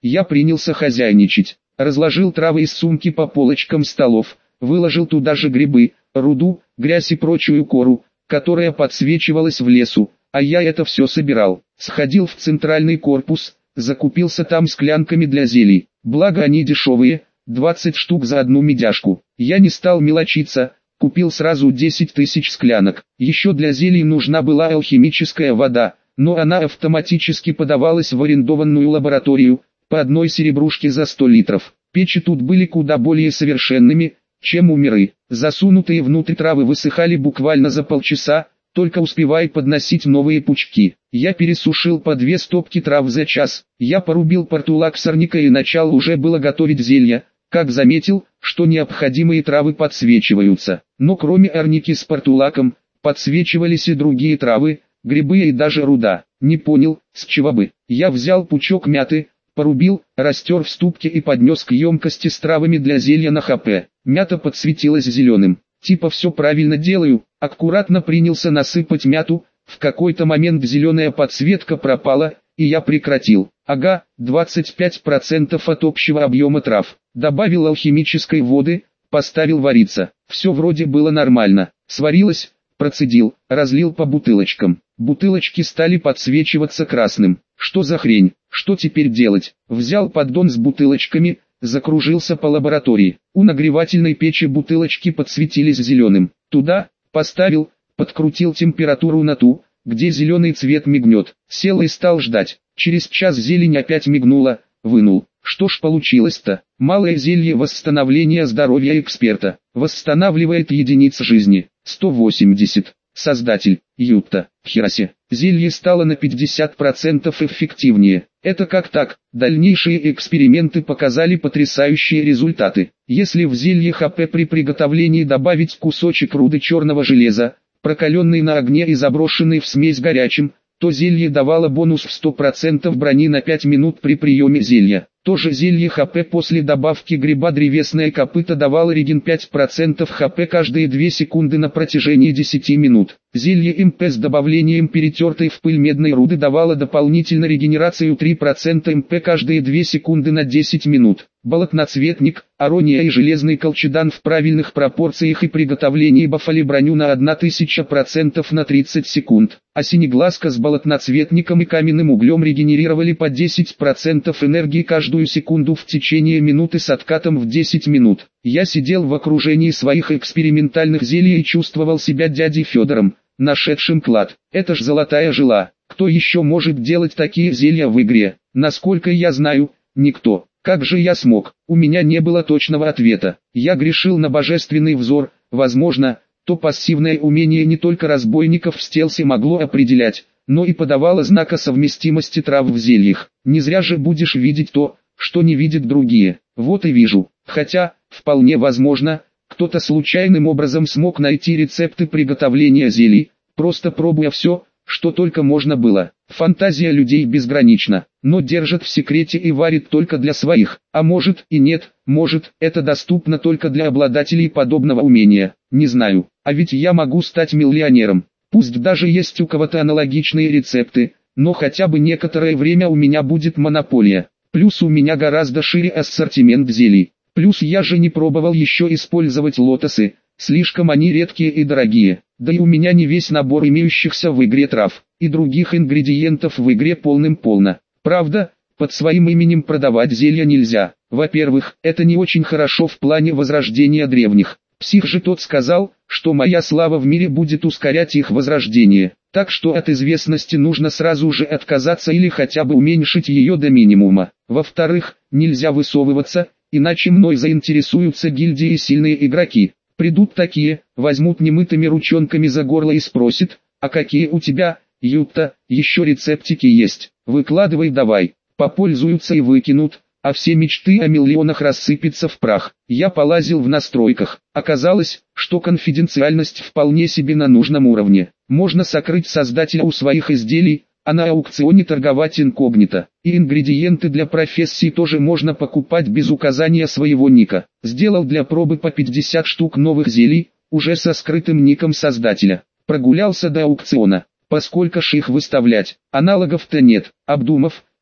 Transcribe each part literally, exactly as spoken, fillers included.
Я принялся хозяйничать. Разложил травы из сумки по полочкам столов, выложил туда же грибы, руду, грязь и прочую кору, которая подсвечивалась в лесу, а я это все собирал. Сходил в центральный корпус, закупился там склянками для зелий, благо они дешевые, двадцать штук за одну медяшку. Я не стал мелочиться, купил сразу десять тысяч склянок. Еще для зелий нужна была алхимическая вода, но она автоматически подавалась в арендованную лабораторию, по одной серебрушке за сто литров. Печи тут были куда более совершенными, чем у Миры. Засунутые внутрь травы высыхали буквально за полчаса, только успевай подносить новые пучки. Я пересушил по две стопки трав за час. Я порубил портулак сорняка и начал уже было готовить зелья, как заметил, что необходимые травы подсвечиваются. Но кроме арники с портулаком, подсвечивались и другие травы, грибы и даже руда. Не понял, с чего бы. Я взял пучок мяты, порубил, растер в ступке и поднес к емкости с травами для зелья на ХП. Мята подсветилась зеленым. Типа все правильно делаю, аккуратно принялся насыпать мяту, в какой-то момент зеленая подсветка пропала, и я прекратил. Ага, двадцать пять процентов от общего объема трав. Добавил алхимической воды, поставил вариться. Все вроде было нормально. Сварилось, процедил, разлил по бутылочкам. Бутылочки стали подсвечиваться красным. Что за хрень? Что теперь делать? Взял поддон с бутылочками, закружился по лаборатории. У нагревательной печи бутылочки подсветились зеленым. Туда поставил, подкрутил температуру на ту, где зеленый цвет мигнет. Сел и стал ждать. Через час зелень опять мигнула, вынул. Что ж получилось-то? Малое зелье восстановления здоровья эксперта. Восстанавливает единиц жизни. сто восемьдесят. Создатель, Юта, Херасе. Зелье стало на пятьдесят процентов эффективнее. Это как так? Дальнейшие эксперименты показали потрясающие результаты. Если в зелье ХП при приготовлении добавить кусочек руды черного железа, прокаленный на огне и заброшенный в смесь горячим, то зелье давало бонус в сто процентов брони на пять минут при приеме зелья. То же зелье ХП после добавки гриба древесное копыто давало реген пять процентов ХП каждые две секунды на протяжении десяти минут. Зелье МП с добавлением перетертой в пыль медной руды давало дополнительно регенерацию три процента МП каждые две секунды на десять минут. Болотноцветник, арония и железный колчедан в правильных пропорциях и приготовлении бафали броню на тысячу процентов на тридцать секунд. А синеглазка с болотноцветником и каменным углем регенерировали по десять процентов энергии каждую секунду в течение минуты с откатом в десять минут. Я сидел в окружении своих экспериментальных зелий и чувствовал себя дядей Федором, нашедшим клад. Это ж золотая жила. Кто еще может делать такие зелья в игре? Насколько я знаю, никто. Как же я смог? У меня не было точного ответа. Я грешил на божественный взор. Возможно, то пассивное умение не только разбойников в стелсе могло определять, но и подавало знак о совместимости трав в зельях. Не зря же будешь видеть то, что не видят другие. Вот и вижу. Хотя, вполне возможно, кто-то случайным образом смог найти рецепты приготовления зелий, просто пробуя все, что только можно было. Фантазия людей безгранична, но держат в секрете и варит только для своих. А может и нет, может, это доступно только для обладателей подобного умения. Не знаю, а ведь я могу стать миллионером. Пусть даже есть у кого-то аналогичные рецепты, но хотя бы некоторое время у меня будет монополия. Плюс у меня гораздо шире ассортимент зелий. Плюс я же не пробовал еще использовать лотосы, слишком они редкие и дорогие. Да и у меня не весь набор имеющихся в игре трав, и других ингредиентов в игре полным-полно. Правда, под своим именем продавать зелья нельзя. Во-первых, это не очень хорошо в плане возрождения древних. Псих же тот сказал, что моя слава в мире будет ускорять их возрождение. Так что от известности нужно сразу же отказаться или хотя бы уменьшить ее до минимума. Во-вторых, нельзя высовываться, иначе мной заинтересуются гильдии и сильные игроки. Придут такие, возьмут немытыми ручонками за горло и спросят, а какие у тебя, Юта, еще рецептики есть, выкладывай давай. Попользуются и выкинут, а все мечты о миллионах рассыпятся в прах. Я полазил в настройках, оказалось, что конфиденциальность вполне себе на нужном уровне. Можно сокрыть создателя у своих изделий, а на аукционе торговать инкогнито. И ингредиенты для профессии тоже можно покупать без указания своего ника. Сделал для пробы по пятьдесят штук новых зелий, уже со скрытым ником создателя. Прогулялся до аукциона. Поскольку ж их выставлять, аналогов-то нет. Обдумав,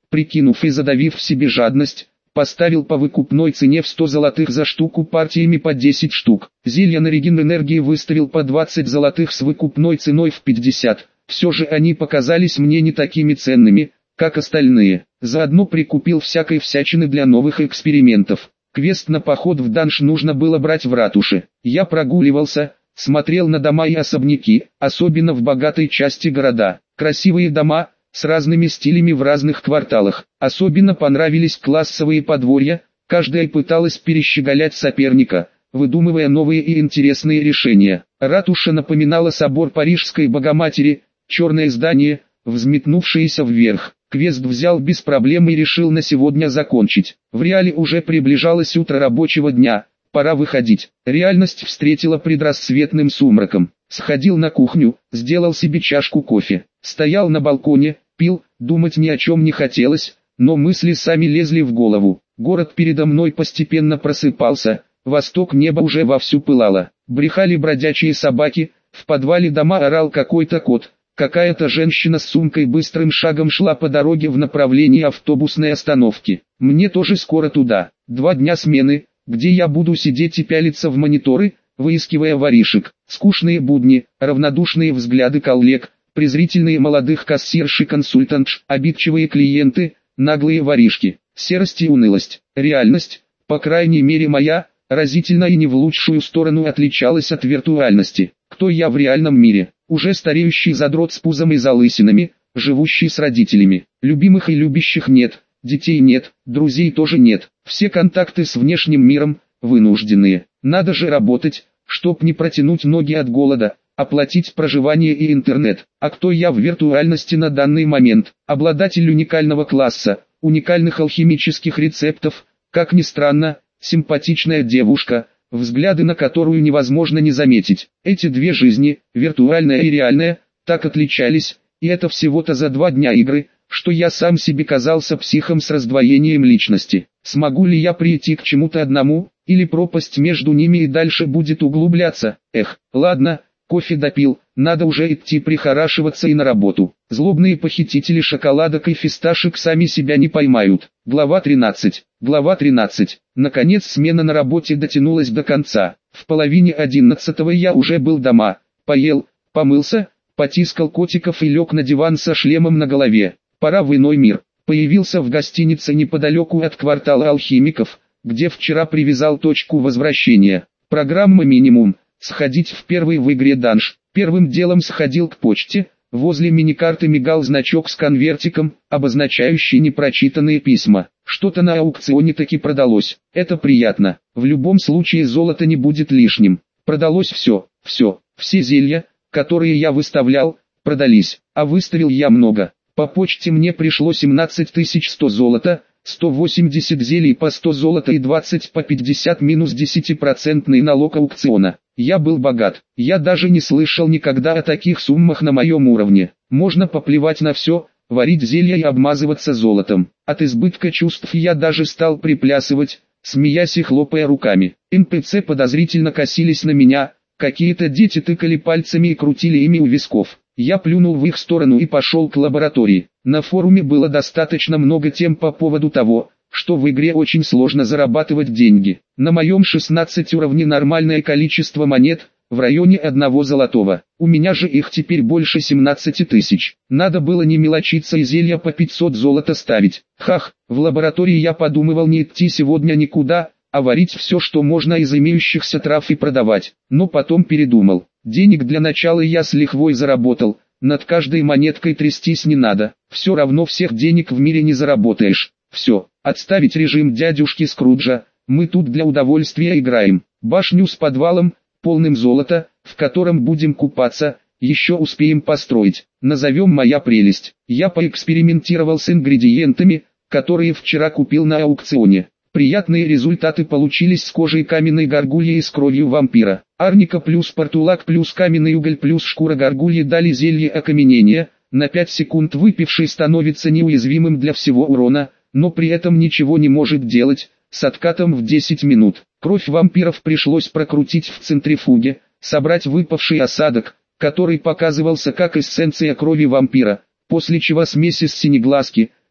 прикинув и задавив в себе жадность, поставил по выкупной цене в сто золотых за штуку партиями по десять штук. Зелья на реген энергии выставил по двадцать золотых с выкупной ценой в пятьдесят. Все же они показались мне не такими ценными, как остальные. Заодно прикупил всякой всячины для новых экспериментов. Квест на поход в данж нужно было брать в ратуше. Я прогуливался, смотрел на дома и особняки, особенно в богатой части города. Красивые дома, с разными стилями в разных кварталах. Особенно понравились классовые подворья, каждая пыталась перещеголять соперника, выдумывая новые и интересные решения. Ратуша напоминала собор Парижской Богоматери, черное здание, взметнувшееся вверх. Квест взял без проблем и решил на сегодня закончить. В реале уже приближалось утро рабочего дня, пора выходить. Реальность встретила предрассветным сумраком. Сходил на кухню, сделал себе чашку кофе. Стоял на балконе, пил, думать ни о чем не хотелось, но мысли сами лезли в голову. Город передо мной постепенно просыпался, восток неба уже вовсю пылало. Брехали бродячие собаки, в подвале дома орал какой-то кот. Какая-то женщина с сумкой быстрым шагом шла по дороге в направлении автобусной остановки. Мне тоже скоро туда. Два дня смены, где я буду сидеть и пялиться в мониторы, выискивая воришек. Скучные будни, равнодушные взгляды коллег, презрительные молодых кассирш и консультантш, обидчивые клиенты, наглые воришки, серость и унылость. Реальность, по крайней мере моя, разительно и не в лучшую сторону отличалась от виртуальности. Кто я в реальном мире? Уже стареющий задрот с пузом и залысинами, живущий с родителями. Любимых и любящих нет, детей нет, друзей тоже нет. Все контакты с внешним миром вынужденные. Надо же работать, чтоб не протянуть ноги от голода, оплатить проживание и интернет. А кто я в виртуальности на данный момент? Обладатель уникального класса, уникальных алхимических рецептов, как ни странно, симпатичная девушка, взгляды на которую невозможно не заметить. Эти две жизни, виртуальная и реальная, так отличались, и это всего-то за два дня игры, что я сам себе казался психом с раздвоением личности. Смогу ли я прийти к чему-то одному, или пропасть между ними и дальше будет углубляться? Эх, ладно, кофе допил, надо уже идти прихорашиваться и на работу. Злобные похитители шоколадок и фисташек сами себя не поймают. Глава тринадцать. Глава тринадцать. Наконец смена на работе дотянулась до конца. В половине одиннадцатого я уже был дома, поел, помылся, потискал котиков и лег на диван со шлемом на голове. Пора в иной мир. Появился в гостинице неподалеку от квартала алхимиков, где вчера привязал точку возвращения. Программа минимум. Сходить в первый в игре данж. Первым делом сходил к почте. Возле миникарты мигал значок с конвертиком, обозначающий непрочитанные письма. Что-то на аукционе таки продалось. Это приятно. В любом случае золото не будет лишним. Продалось все, все, все зелья, которые я выставлял, продались. А выставил я много. По почте мне пришло семнадцать тысяч сто золота, сто восемьдесят зелий по сто золота и двадцать по пятьдесят минус десятипроцентный налог аукциона. Я был богат. Я даже не слышал никогда о таких суммах на моем уровне. Можно поплевать на все, варить зелья и обмазываться золотом. От избытка чувств я даже стал приплясывать, смеясь и хлопая руками. эн пэ цэ подозрительно косились на меня, какие-то дети тыкали пальцами и крутили ими у висков. Я плюнул в их сторону и пошел к лаборатории. На форуме было достаточно много тем по поводу того, что в игре очень сложно зарабатывать деньги. На моем шестнадцатом уровне нормальное количество монет, в районе одного золотого. У меня же их теперь больше семнадцати тысяч. Надо было не мелочиться и зелья по пятьсот золота ставить. Хах, в лаборатории я подумывал не идти сегодня никуда, а варить все, что можно из имеющихся трав и продавать. Но потом передумал. Денег для начала я с лихвой заработал. Над каждой монеткой трястись не надо. Все равно всех денег в мире не заработаешь. Все, отставить режим дядюшки Скруджа, мы тут для удовольствия играем. Башню с подвалом, полным золота, в котором будем купаться, еще успеем построить. Назовем «Моя прелесть». Я поэкспериментировал с ингредиентами, которые вчера купил на аукционе. Приятные результаты получились с кожей каменной горгульи и с кровью вампира. Арника плюс портулак плюс каменный уголь плюс шкура горгульи дали зелье окаменения. На пять секунд выпивший становится неуязвимым для всего урона, но при этом ничего не может делать, с откатом в десять минут. Кровь вампиров пришлось прокрутить в центрифуге, собрать выпавший осадок, который показывался как эссенция крови вампира, после чего смесь из синеглазки,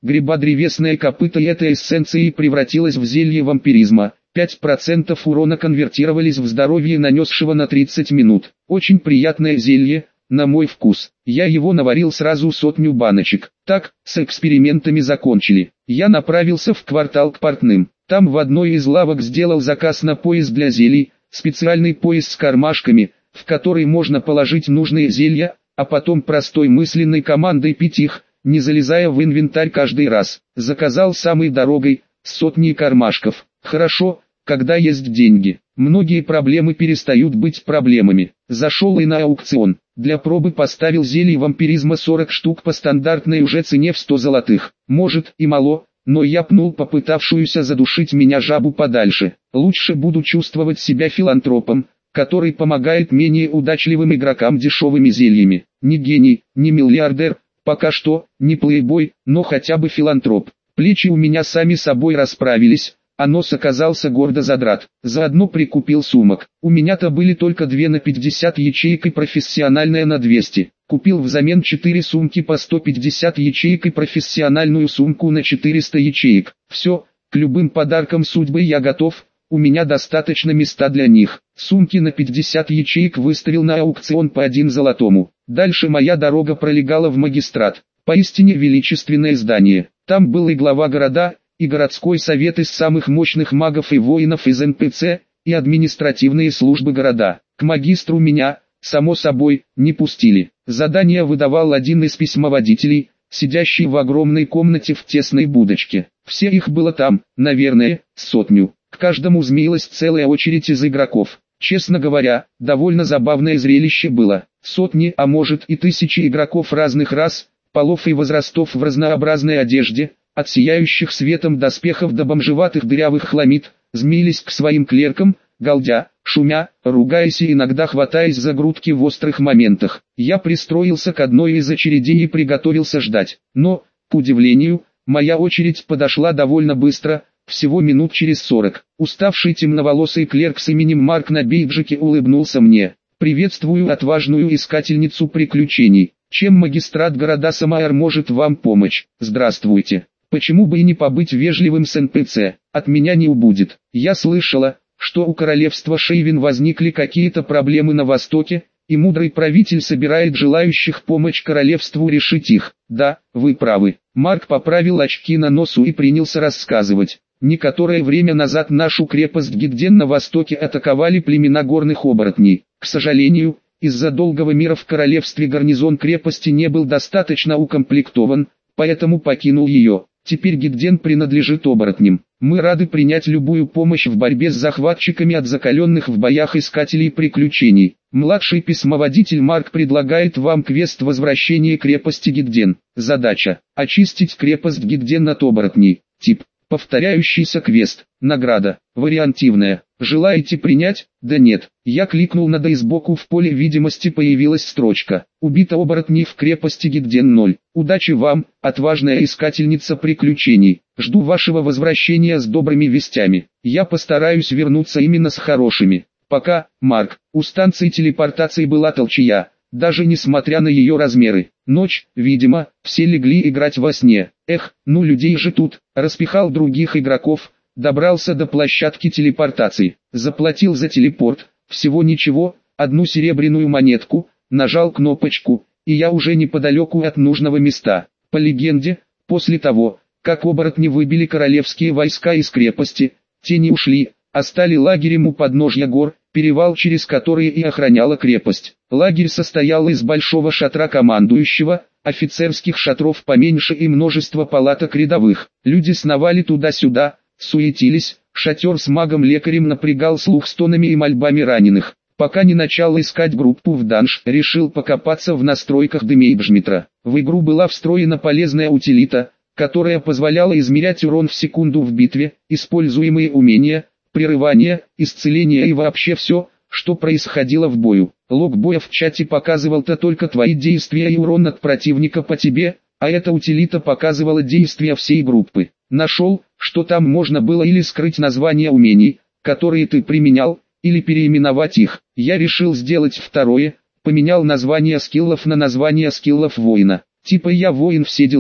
гриба древесное копыто, и этой эссенцией превратилась в зелье вампиризма. пять процентов урона конвертировались в здоровье нанесшего на тридцать минут. Очень приятное зелье, на мой вкус. Я его наварил сразу сотню баночек. Так, с экспериментами закончили. Я направился в квартал к портным. Там в одной из лавок сделал заказ на пояс для зелий, специальный пояс с кармашками, в который можно положить нужные зелья, а потом простой мысленной командой пить их, не залезая в инвентарь каждый раз. Заказал самой дорогой, с сотней кармашков. Хорошо, когда есть деньги. Многие проблемы перестают быть проблемами. Зашел и на аукцион. Для пробы поставил зелий вампиризма сорок штук по стандартной уже цене в сто золотых. Может и мало, но я пнул попытавшуюся задушить меня жабу подальше. Лучше буду чувствовать себя филантропом, который помогает менее удачливым игрокам дешевыми зельями. Не гений, не миллиардер, пока что, не плейбой, но хотя бы филантроп. Плечи у меня сами собой расправились, а нос оказался гордо задрат. Заодно прикупил сумок. У меня-то были только две на пятьдесят ячеек и профессиональная на двести. Купил взамен четыре сумки по сто пятьдесят ячеек и профессиональную сумку на четыреста ячеек. Все, к любым подаркам судьбы я готов, у меня достаточно места для них. Сумки на пятьдесят ячеек выставил на аукцион по один золотому. Дальше моя дорога пролегала в магистрат. Поистине величественное здание. Там был и глава города, и городской совет из самых мощных магов и воинов из эн пэ цэ, и административные службы города. К магистру меня, само собой, не пустили. Задание выдавал один из письмоводителей, сидящий в огромной комнате в тесной будочке. Все их было там, наверное, сотню. К каждому змеилась целая очередь из игроков. Честно говоря, довольно забавное зрелище было. Сотни, а может и тысячи игроков разных рас, полов и возрастов в разнообразной одежде, от сияющих светом доспехов до бомжеватых дырявых хламид, змеились к своим клеркам, галдя, шумя, ругаясь и иногда хватаясь за грудки в острых моментах. Я пристроился к одной из очередей и приготовился ждать. Но, к удивлению, моя очередь подошла довольно быстро, всего минут через сорок. Уставший темноволосый клерк с именем Марк на бейджике улыбнулся мне. «Приветствую отважную искательницу приключений. Чем магистрат города Самаэр может вам помочь? Здравствуйте. Почему бы и не побыть вежливым с эн пэ цэ? От меня не убудет. Я слышала, что у королевства Шейвин возникли какие-то проблемы на востоке, и мудрый правитель собирает желающих помочь королевству решить их. Да, вы правы». Марк поправил очки на носу и принялся рассказывать. Некоторое время назад нашу крепость Гидден на востоке атаковали племена горных оборотней. К сожалению, из-за долгого мира в королевстве гарнизон крепости не был достаточно укомплектован, поэтому покинул ее. Теперь Гидден принадлежит оборотням. Мы рады принять любую помощь в борьбе с захватчиками от закаленных в боях искателей приключений. Младший письмоводитель Марк предлагает вам квест возвращения крепости Гидден. Задача – очистить крепость Гидден от оборотней. Тип – повторяющийся квест. Награда – вариантивная. Желаете принять? Да нет. Я кликнул на «да» и сбоку в поле видимости появилась строчка. Убито оборотней в крепости Гидден ноль. Удачи вам, отважная искательница приключений. Жду вашего возвращения с добрыми вестями. Я постараюсь вернуться именно с хорошими. Пока, Марк. У станции телепортации была толчья, даже несмотря на ее размеры. Ночь, видимо, все легли играть во сне. Эх, ну людей же тут. Распихал других игроков, добрался до площадки телепортации, заплатил за телепорт, всего ничего, одну серебряную монетку, нажал кнопочку, и я уже неподалеку от нужного места. По легенде, после того, как оборотни выбили королевские войска из крепости, те не ушли, а стали лагерем у подножья гор, перевал через который и охраняла крепость. Лагерь состоял из большого шатра командующего, офицерских шатров поменьше и множества палаток рядовых. Люди сновали туда-сюда, суетились, шатер с магом-лекарем напрягал слух стонами и мольбами раненых. Пока не начал искать группу в данж, решил покопаться в настройках демейджметра. В игру была встроена полезная утилита, которая позволяла измерять урон в секунду в битве, используемые умения, прерывание, исцеление и вообще все, что происходило в бою. Лог боя в чате показывал-то только твои действия и урон от противника по тебе, а эта утилита показывала действия всей группы. Нашел, что там можно было или скрыть названия умений, которые ты применял, или переименовать их. Я решил сделать второе, поменял название скиллов на название скиллов воина. Типа я воин, все дела.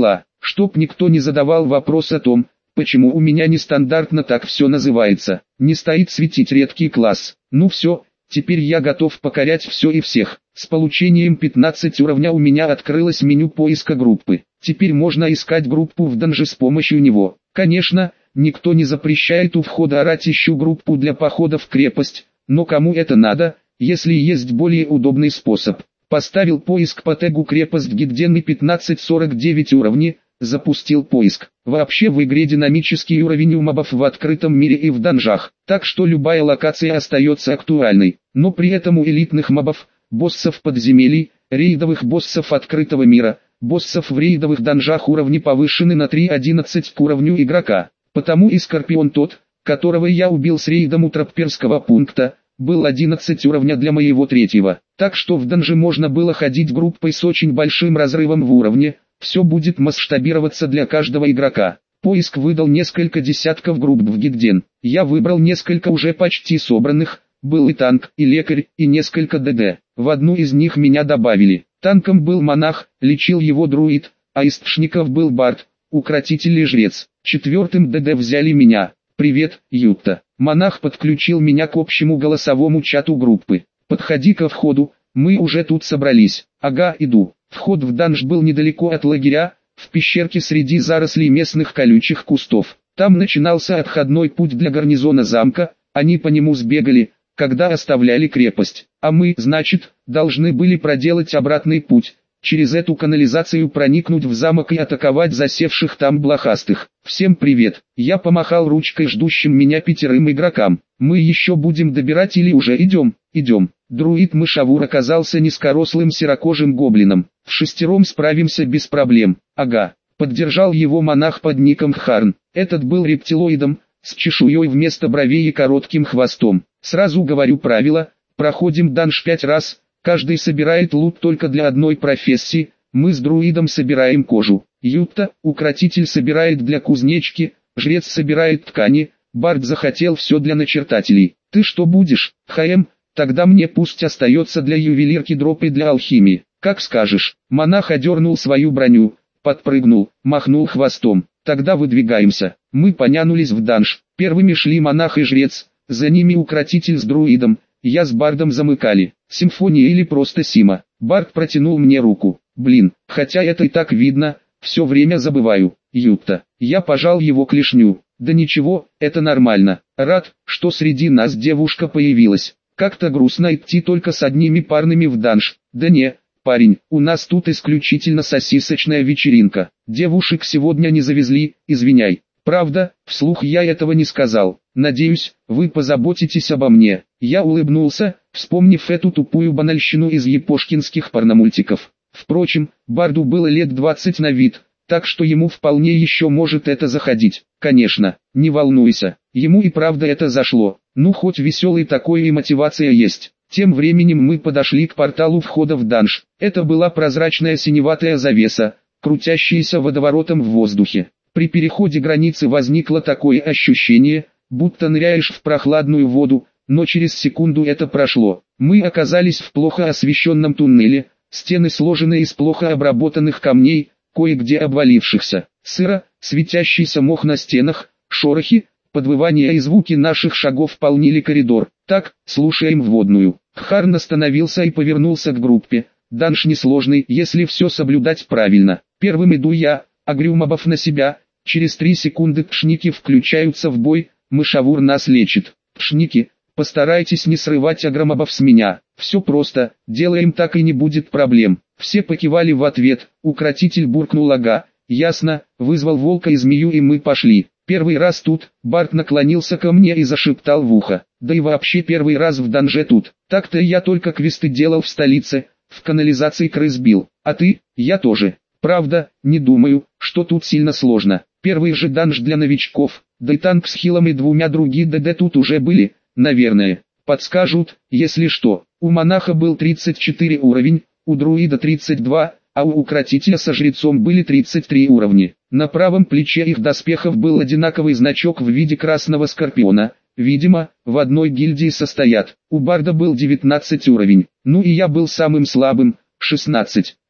Чтоб никто не задавал вопрос о том, почему у меня нестандартно так все называется. Не стоит светить редкий класс. Ну все, теперь я готов покорять все и всех. С получением пятнадцать уровня у меня открылось меню поиска группы. Теперь можно искать группу в данже с помощью него. Конечно, никто не запрещает у входа орать «ищу группу для похода в крепость», но кому это надо, если есть более удобный способ. Поставил поиск по тегу «крепость Гидден» и пятнадцать сорок девять уровни, запустил поиск. Вообще в игре динамический уровень у мобов в открытом мире и в данжах, так что любая локация остается актуальной, но при этом у элитных мобов, боссов подземелий, рейдовых боссов открытого мира, боссов в рейдовых данжах уровни повышены на три одиннадцать к уровню игрока. Потому и Скорпион тот, которого я убил с рейдом у Тропперского пункта, был одиннадцать уровня для моего третьего. Так что в данже можно было ходить группой с очень большим разрывом в уровне, все будет масштабироваться для каждого игрока. Поиск выдал несколько десятков групп в Гидден. Я выбрал несколько уже почти собранных, был и танк, и лекарь, и несколько ДД. В одну из них меня добавили. Танком был монах, лечил его друид, а из тшников был бард, укротитель и жрец. Четвертым ДД взяли меня. «Привет, Ютта». Монах подключил меня к общему голосовому чату группы. «Подходи ко входу, мы уже тут собрались». «Ага, иду». Вход в данж был недалеко от лагеря, в пещерке среди зарослей местных колючих кустов. Там начинался отходной путь для гарнизона замка, они по нему сбегали, когда оставляли крепость. А мы, значит, должны были проделать обратный путь, через эту канализацию проникнуть в замок и атаковать засевших там блохастых. «Всем привет!» Я помахал ручкой ждущим меня пятерым игрокам. «Мы еще будем добирать или уже идем?» «Идем». Друид Мышавур оказался низкорослым серокожим гоблином. В шестером справимся без проблем. Ага. Поддержал его монах под ником Харн. Этот был рептилоидом, с чешуей вместо бровей и коротким хвостом. Сразу говорю правило, проходим данж пять раз, каждый собирает лут только для одной профессии, мы с друидом собираем кожу. Ютта, укротитель, собирает для кузнечки, жрец собирает ткани, бард захотел все для начертателей. Ты что будешь, ХМ? Тогда мне пусть остается для ювелирки дроп и для алхимии. Как скажешь. Монах одернул свою броню, подпрыгнул, махнул хвостом. Тогда выдвигаемся. Мы понянулись в данж. Первыми шли монах и жрец, за ними укротитель с друидом, я с бардом замыкали. Симфония или просто Сима. Бард протянул мне руку. Блин, хотя это и так видно, все время забываю. Ютта. Я пожал его клешню. Да ничего, это нормально. Рад, что среди нас девушка появилась. Как-то грустно идти только с одними парными в данж. Да не, парень, у нас тут исключительно сосисочная вечеринка. Девушек сегодня не завезли, извиняй. Правда, вслух я этого не сказал. Надеюсь, вы позаботитесь обо мне. Я улыбнулся, вспомнив эту тупую банальщину из япошкинских порномультиков. Впрочем, барду было лет двадцать на вид, так что ему вполне еще может это заходить. Конечно, не волнуйся, ему и правда это зашло. Ну хоть веселый такой и мотивация есть. Тем временем мы подошли к порталу входа в данж. Это была прозрачная синеватая завеса, крутящаяся водоворотом в воздухе. При переходе границы возникло такое ощущение, будто ныряешь в прохладную воду, но через секунду это прошло. Мы оказались в плохо освещенном туннеле, стены сложены из плохо обработанных камней, кое-где обвалившихся. Сыро, светящийся мох на стенах, шорохи, подвывания и звуки наших шагов полнили коридор. Так, слушаем вводную. Харн остановился и повернулся к группе. Данж несложный, если все соблюдать правильно. Первым иду я, огрю мобов на себя. Через три секунды тшники включаются в бой, Мышавур нас лечит. Тшники, постарайтесь не срывать агромобов с меня. Все просто, делаем так и не будет проблем. Все покивали в ответ, укротитель буркнул ага, ясно, вызвал волка и змею и мы пошли. Первый раз тут, Барт наклонился ко мне и зашептал в ухо. Да и вообще первый раз в данже тут. Так-то я только квесты делал в столице, в канализации крыс бил. А ты? Я тоже. Правда, не думаю, что тут сильно сложно. Первый же данж для новичков, да и танк с хилом и двумя другие ДД тут уже были, наверное. Подскажут, если что. У монаха был тридцать четыре уровень, у друида тридцать два, а у укротителя со жрецом были тридцать три уровня. На правом плече их доспехов был одинаковый значок в виде красного скорпиона. Видимо, в одной гильдии состоят. У барда был девятнадцать уровень, ну и я был самым слабым, шестнадцать.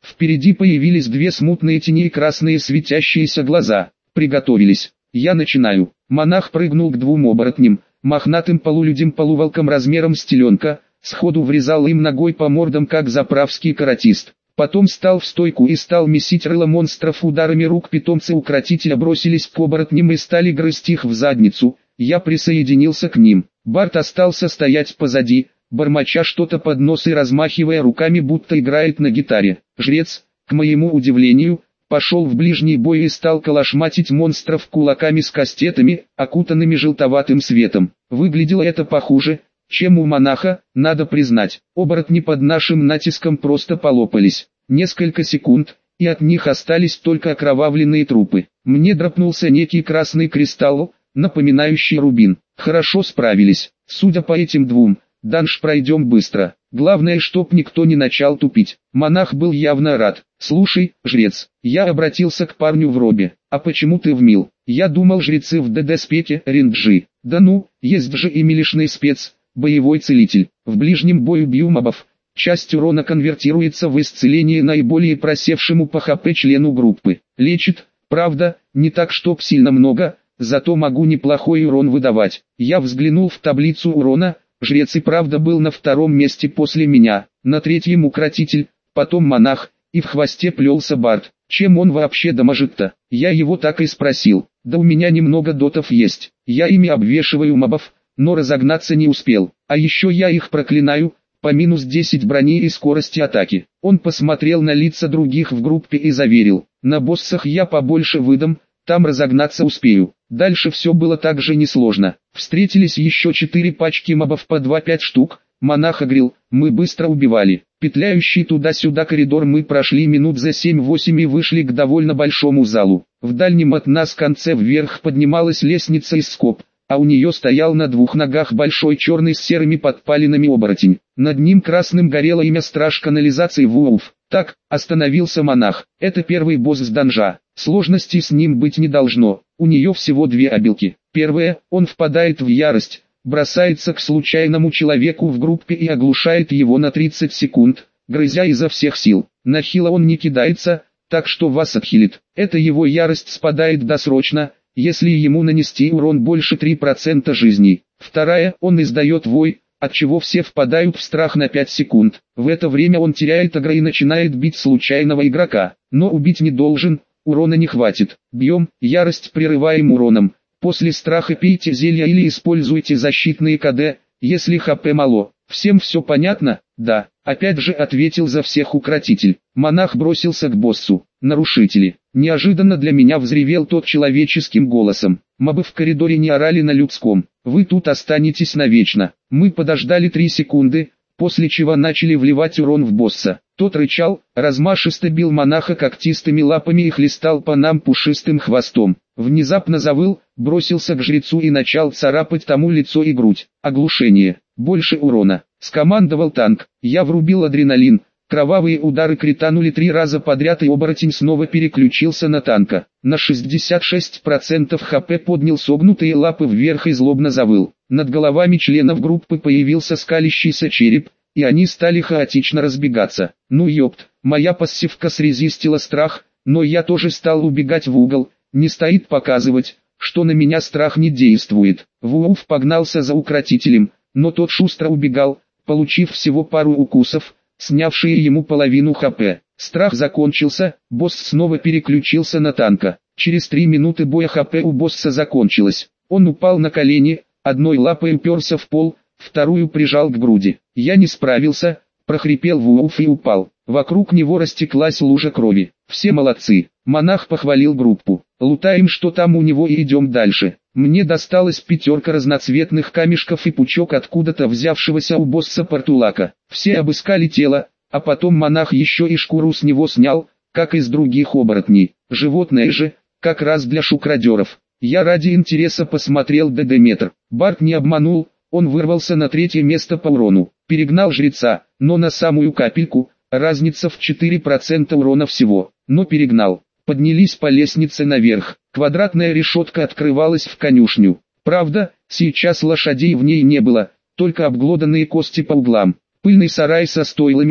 Впереди появились две смутные тени и красные светящиеся глаза. Приготовились. Я начинаю. Монах прыгнул к двум оборотням, мохнатым полулюдям-полуволком размером с теленка, сходу врезал им ногой по мордам как заправский каратист. Потом стал в стойку и стал месить рыло монстров ударами рук. Питомцы укротителя бросились к оборотням и стали грызть их в задницу. Я присоединился к ним. Барт остался стоять позади, бормоча что-то под нос и размахивая руками, будто играет на гитаре. Жрец, к моему удивлению, пошел в ближний бой и стал калашматить монстров кулаками с кастетами, окутанными желтоватым светом. Выглядело это похуже, чем у монаха, надо признать. Оборотни под нашим натиском просто полопались. Несколько секунд, и от них остались только окровавленные трупы. Мне дропнулся некий красный кристалл, напоминающий рубин. Хорошо справились. Судя по этим двум, данж пройдем быстро. Главное, чтоб никто не начал тупить. Монах был явно рад. «Слушай, жрец», я обратился к парню в робе, «а почему ты вмил? Я думал, жрецы в ДД-спеке ринджи». «Да ну, есть же и милишный спец, боевой целитель. В ближнем бою бью мобов. Часть урона конвертируется в исцеление наиболее просевшему по ХП члену группы. Лечит, правда, не так чтоб сильно много, зато могу неплохой урон выдавать». Я взглянул в таблицу урона. Жрец и правда был на втором месте после меня, на третьем укротитель, потом монах, и в хвосте плелся Барт. Чем он вообще дамажит-то? Я его так и спросил. Да у меня немного дотов есть, я ими обвешиваю мобов, но разогнаться не успел. А еще я их проклинаю, по минус десять брони и скорости атаки. Он посмотрел на лица других в группе и заверил, на боссах я побольше выдам, там разогнаться успею. Дальше все было так же несложно. Встретились еще четыре пачки мобов по два-пять штук. Монах огрел, мы быстро убивали. Петляющий туда-сюда коридор мы прошли минут за семь-восемь и вышли к довольно большому залу. В дальнем от нас конце вверх поднималась лестница из скоб, а у нее стоял на двух ногах большой черный с серыми подпалинами оборотень. Над ним красным горело имя страж канализации Вулф. Так, остановился монах. Это первый босс с данжа. Сложностей с ним быть не должно. У нее всего две обилки. Первая, он впадает в ярость, бросается к случайному человеку в группе и оглушает его на тридцать секунд, грызя изо всех сил. На хила он не кидается, так что вас отхилит. Эта его ярость спадает досрочно, если ему нанести урон больше трёх процентов жизни. Вторая, он издает вой, отчего все впадают в страх на пять секунд. В это время он теряет агро и начинает бить случайного игрока, но убить не должен, урона не хватит. Бьем, ярость прерываем уроном. После страха пейте зелья или используйте защитные КД, если ХП мало. Всем все понятно? Да. Опять же ответил за всех укротитель. Монах бросился к боссу. Нарушители. Неожиданно для меня взревел тот человеческим голосом. Мобы в коридоре не орали на людском. Вы тут останетесь навечно. Мы подождали три секунды, после чего начали вливать урон в босса. Тот рычал, размашисто бил монаха когтистыми лапами и хлестал по нам пушистым хвостом. Внезапно завыл, бросился к жрецу и начал царапать тому лицо и грудь. Оглушение. Больше урона. Скомандовал танк. Я врубил адреналин. Кровавые удары кританули три раза подряд и оборотень снова переключился на танка. На шестьдесят шесть процентов ХП поднял согнутые лапы вверх и злобно завыл. Над головами членов группы появился скалящийся череп, и они стали хаотично разбегаться. Ну ёпт, моя пассивка срезистила страх, но я тоже стал убегать в угол. Не стоит показывать, что на меня страх не действует. Вулф погнался за укротителем, но тот шустро убегал, получив всего пару укусов, снявшие ему половину ХП. Страх закончился, босс снова переключился на танка. Через три минуты боя ХП у босса закончилось. Он упал на колени, одной лапой уперся в пол, вторую прижал к груди. Я не справился, прохрипел Вулф и упал. Вокруг него растеклась лужа крови. Все молодцы. Монах похвалил группу. Лутаем, что там у него, и идем дальше. Мне досталась пятерка разноцветных камешков и пучок откуда-то взявшегося у босса портулака. Все обыскали тело, а потом монах еще и шкуру с него снял, как из других оборотней. Животное же, как раз для шукрадеров. Я ради интереса посмотрел ДД-метр. Барт не обманул, он вырвался на третье место по урону. Перегнал жреца, но на самую капельку, разница в четыре процента урона всего, но перегнал. Поднялись по лестнице наверх. Квадратная решетка открывалась в конюшню. Правда, сейчас лошадей в ней не было, только обглоданные кости по углам. Пыльный сарай со стойлами,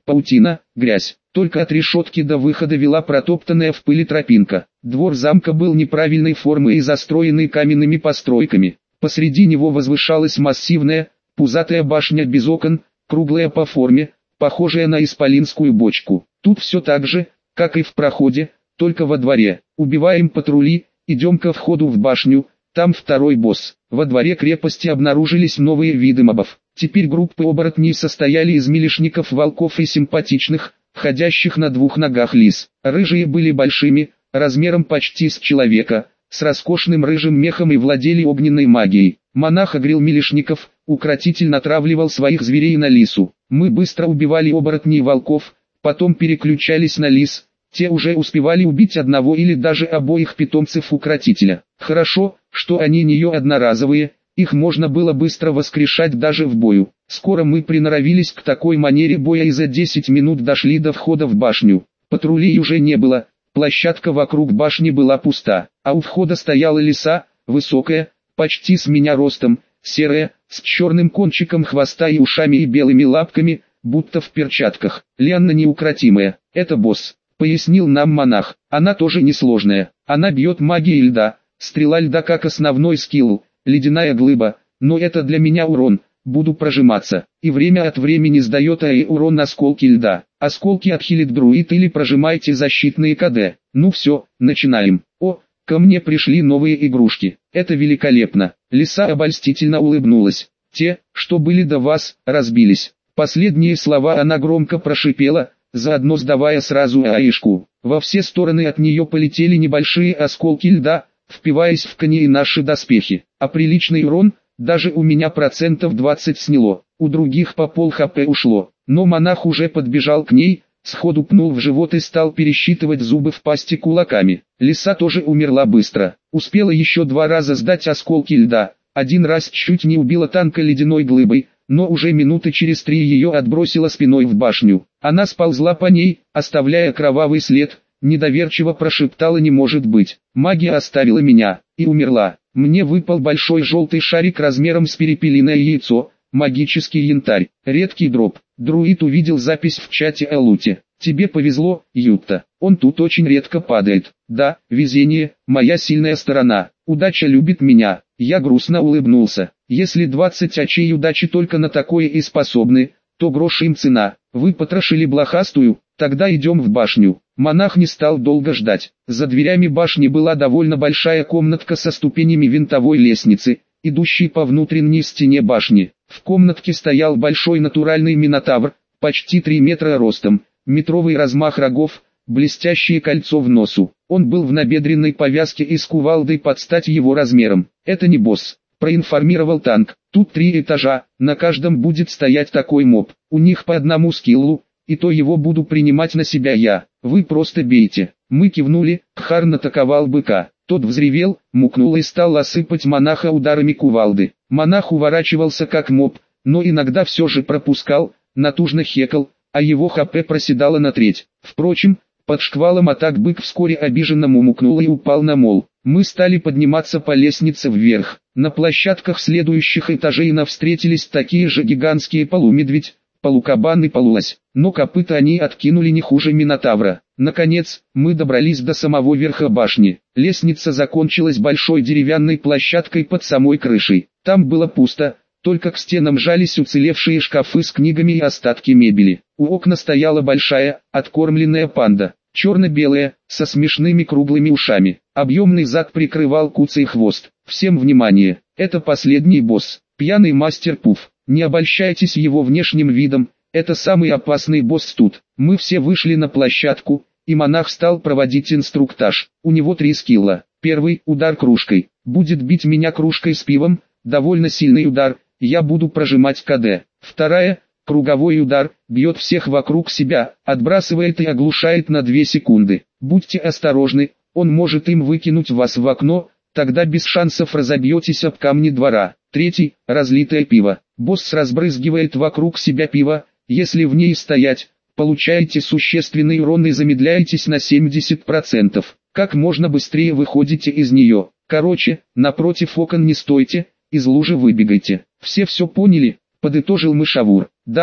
паутина, грязь. Только от решетки до выхода вела протоптанная в пыли тропинка. Двор замка был неправильной формы и застроенный каменными постройками. Посреди него возвышалась массивная, пузатая башня без окон, круглая по форме, похожая на исполинскую бочку. Тут все так же, как и в проходе, только во дворе. Убиваем патрули, идем ко входу в башню, там второй босс. Во дворе крепости обнаружились новые виды мобов. Теперь группы оборотней состояли из милишников, волков и симпатичных, ходящих на двух ногах лис. Рыжие были большими, размером почти с человека, с роскошным рыжим мехом и владели огненной магией. Монах огрел милишников, укротитель натравливал своих зверей на лису. Мы быстро убивали оборотней и волков, потом переключались на лис. Те уже успевали убить одного или даже обоих питомцев укротителя. Хорошо, что они не одноразовые, их можно было быстро воскрешать даже в бою. Скоро мы приноровились к такой манере боя и за десять минут дошли до входа в башню. Патрулей уже не было, площадка вокруг башни была пуста, а у входа стояла лиса, высокая, почти с меня ростом, серая, с черным кончиком хвоста и ушами и белыми лапками, будто в перчатках. Лианна неукротимая, это босс, пояснил нам монах. Она тоже несложная, она бьет магией льда, стрела льда как основной скилл, ледяная глыба, но это для меня урон, буду прожиматься, и время от времени сдает АИ урон осколки льда. Осколки отхилит друид или прожимайте защитные КД. Ну все, начинаем. О, ко мне пришли новые игрушки, это великолепно. Лиса обольстительно улыбнулась. Те, что были до вас, разбились. Последние слова она громко прошипела, заодно сдавая сразу аишку. Во все стороны от нее полетели небольшие осколки льда, впиваясь в кони и наши доспехи. А приличный урон, даже у меня процентов двадцать сняло, у других по пол хп ушло. Но монах уже подбежал к ней, сходу пнул в живот и стал пересчитывать зубы в пасти кулаками. Лиса тоже умерла быстро, успела еще два раза сдать осколки льда, один раз чуть не убила танка ледяной глыбой, но уже минуты через три ее отбросила спиной в башню. Она сползла по ней, оставляя кровавый след, недоверчиво прошептала: не может быть, магия оставила меня, и умерла. Мне выпал большой желтый шарик размером с перепелиное яйцо, магический янтарь, редкий дроп. Друид увидел запись в чате о луте. Тебе повезло, Ютта, он тут очень редко падает. Да, везение, моя сильная сторона, удача любит меня. Я грустно улыбнулся. Если двадцать очей удачи только на такое и способны, то грош им цена. Вы потрошили блохастую, тогда идем в башню. Монах не стал долго ждать. За дверями башни была довольно большая комнатка со ступенями винтовой лестницы, идущей по внутренней стене башни. В комнатке стоял большой натуральный минотавр, почти три метра ростом, метровый размах рогов, блестящее кольцо в носу. Он был в набедренной повязке и с кувалдой под стать его размером. Это не босс, проинформировал танк. Тут три этажа, на каждом будет стоять такой моб. У них по одному скиллу, и то его буду принимать на себя я. Вы просто бейте. Мы кивнули, Кхарн атаковал быка. Тот взревел, мукнул и стал осыпать монаха ударами кувалды. Монах уворачивался как моб, но иногда все же пропускал, натужно хекал, а его хп проседало на треть. Впрочем, под шквалом атак бык вскоре обиженно мумукнул и упал на мол. Мы стали подниматься по лестнице вверх. На площадках следующих этажей нам встретились такие же гигантские полумедведь, полукабан и полулось, но копыта они откинули не хуже минотавра. Наконец, мы добрались до самого верха башни. Лестница закончилась большой деревянной площадкой под самой крышей. Там было пусто, только к стенам жались уцелевшие шкафы с книгами и остатки мебели. У окна стояла большая, откормленная панда, черно-белая, со смешными круглыми ушами. Объемный зад прикрывал куцый хвост. Всем внимание, это последний босс, пьяный мастер Пуф. Не обольщайтесь его внешним видом, это самый опасный босс тут. Мы все вышли на площадку, и монах стал проводить инструктаж. У него три скилла. Первый – удар кружкой. Будет бить меня кружкой с пивом, довольно сильный удар, я буду прожимать КД. Вторая – круговой удар, бьет всех вокруг себя, отбрасывает и оглушает на две секунды. Будьте осторожны, он может им выкинуть вас в окно, тогда без шансов разобьетесь об камни двора. Третий – разлитое пиво. Босс разбрызгивает вокруг себя пиво, если в ней стоять, получаете существенный урон и замедляетесь на семьдесят процентов. Как можно быстрее выходите из нее. Короче, напротив окон не стойте, из лужи выбегайте. Все все поняли, подытожил мышавур. Да,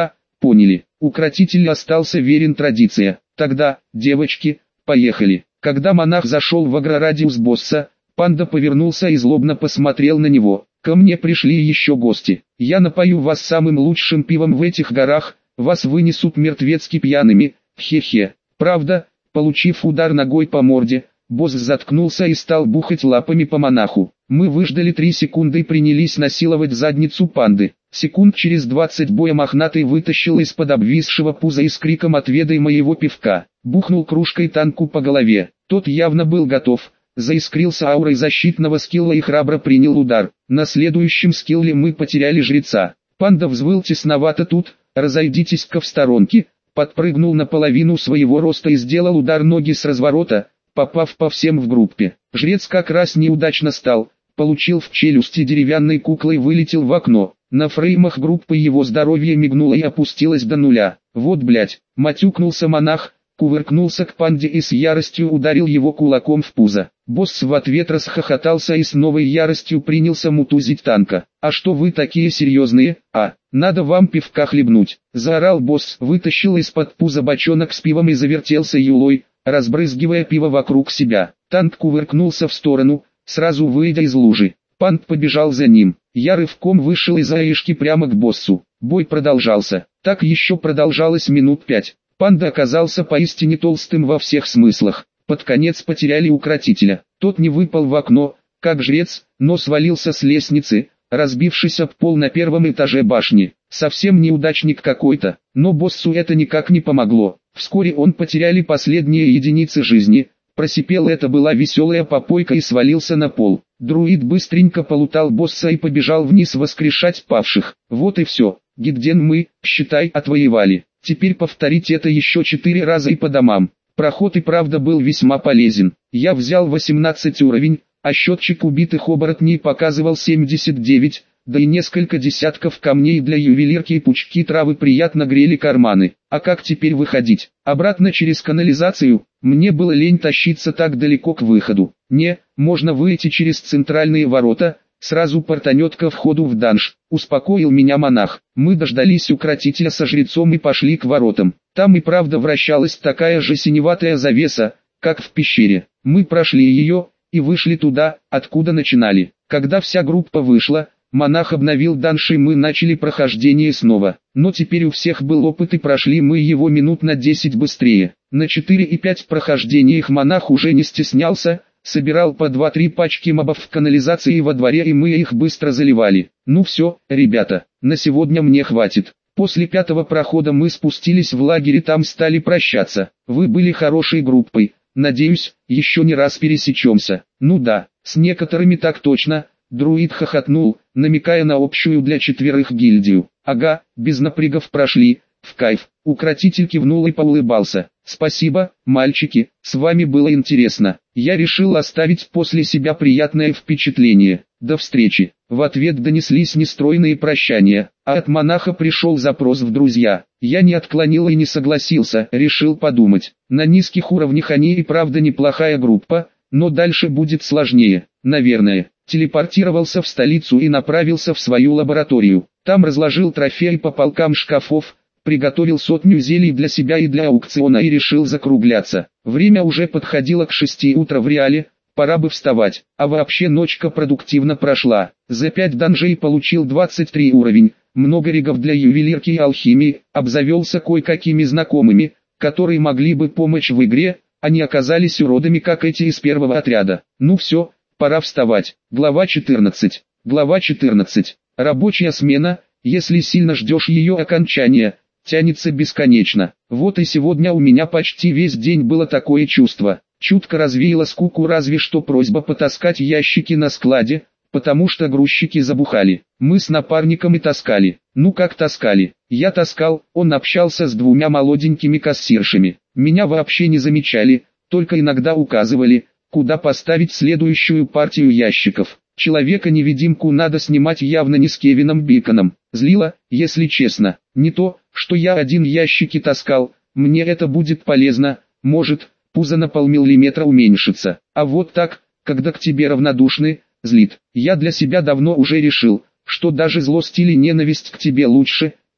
поняли. Укротитель остался верен традиции. Тогда, девочки, поехали. Когда монах зашел в агрорадиус босса, панда повернулся и злобно посмотрел на него. Ко мне пришли еще гости. Я напою вас самым лучшим пивом в этих горах, вас вынесут мертвецки пьяными, хе-хе. Правда, получив удар ногой по морде, босс заткнулся и стал бухать лапами по монаху. Мы выждали три секунды и принялись насиловать задницу панды. Секунд через двадцать боя мохнатый вытащил из-под обвисшего пуза и с криком «Отведай моего пивка!» бухнул кружкой танку по голове. Тот явно был готов, заискрился аурой защитного скилла и храбро принял удар. На следующем скилле мы потеряли жреца. Панда взвыл тесновато тут, разойдитесь-ка в сторонке, подпрыгнул наполовину своего роста и сделал удар ноги с разворота, попав по всем в группе. Жрец как раз неудачно стал, получил в челюсти деревянной куклой и вылетел в окно. На фреймах группы его здоровье мигнуло и опустилось до нуля. Вот блять, матюкнулся монах, кувыркнулся к панде и с яростью ударил его кулаком в пузо. Босс в ответ расхохотался и с новой яростью принялся мутузить танка. «А что вы такие серьезные, а? Надо вам пивка хлебнуть!» Заорал босс, вытащил из-под пуза бочонок с пивом и завертелся юлой, разбрызгивая пиво вокруг себя. Танк кувыркнулся в сторону, сразу выйдя из лужи. Панд побежал за ним. Я рывком вышел из аишки прямо к боссу. Бой продолжался. Так еще продолжалось минут пять. Панда оказался поистине толстым во всех смыслах. Под конец потеряли укротителя. Тот не выпал в окно, как жрец, но свалился с лестницы, разбившись об пол на первом этаже башни. Совсем неудачник какой-то, но боссу это никак не помогло. Вскоре он потеряли последние единицы жизни. Просипел, это была веселая попойка, и свалился на пол. Друид быстренько полутал босса и побежал вниз воскрешать павших. Вот и все. Гидден мы, считай, отвоевали. Теперь повторить это еще четыре раза и по домам. Проход и правда был весьма полезен. Я взял восемнадцать уровень, а счетчик убитых оборотней показывал семьдесят девять, да и несколько десятков камней для ювелирки и пучки травы приятно грели карманы. А как теперь выходить? Обратно через канализацию? Мне было лень тащиться так далеко к выходу. Не, можно выйти через центральные ворота, сразу портанет ко входу в данж. Успокоил меня монах. Мы дождались укротителя со жрецом и пошли к воротам. Там и правда вращалась такая же синеватая завеса, как в пещере. Мы прошли ее и вышли туда, откуда начинали. Когда вся группа вышла, монах обновил данж и мы начали прохождение снова. Но теперь у всех был опыт и прошли мы его минут на десять быстрее. На четыре и пять прохождениях монах уже не стеснялся, собирал по два-три пачки мобов в канализации во дворе и мы их быстро заливали. Ну все, ребята, на сегодня мне хватит. После пятого прохода мы спустились в лагерь и там стали прощаться. Вы были хорошей группой, надеюсь, еще не раз пересечемся. Ну да, с некоторыми так точно. Друид хохотнул, намекая на общую для четверых гильдию. Ага, без напрягов прошли, в кайф. Укротитель кивнул и поулыбался. Спасибо, мальчики, с вами было интересно. Я решил оставить после себя приятное впечатление. До встречи. В ответ донеслись нестройные прощания, а от монаха пришел запрос в друзья. Я не отклонил и не согласился, решил подумать. На низких уровнях они и правда неплохая группа, но дальше будет сложнее, наверное. Телепортировался в столицу и направился в свою лабораторию. Там разложил трофеи по полкам шкафов, приготовил сотню зелий для себя и для аукциона и решил закругляться. Время уже подходило к шести утра в реале, пора бы вставать. А вообще ночка продуктивно прошла. За пять данжей получил двадцать три уровень, много ригов для ювелирки и алхимии, обзавелся кое-какими знакомыми, которые могли бы помочь в игре, а не оказались уродами, как эти из первого отряда. Ну все, пора вставать. Глава четырнадцать. Глава четырнадцать. Рабочая смена, если сильно ждешь ее окончания, тянется бесконечно. Вот и сегодня у меня почти весь день было такое чувство. Чутко развеяла скуку разве что просьба потаскать ящики на складе, потому что грузчики забухали. Мы с напарником и таскали. Ну как таскали? Я таскал, он общался с двумя молоденькими кассиршами. Меня вообще не замечали, только иногда указывали, куда поставить следующую партию ящиков. Человека-невидимку надо снимать явно не с Кевином Биконом. Злило, если честно. Не то, что я один ящики таскал, мне это будет полезно, может, пузо на полмиллиметра уменьшится. А вот так, когда к тебе равнодушны, злит. Я для себя давно уже решил, что даже злость или ненависть к тебе лучше,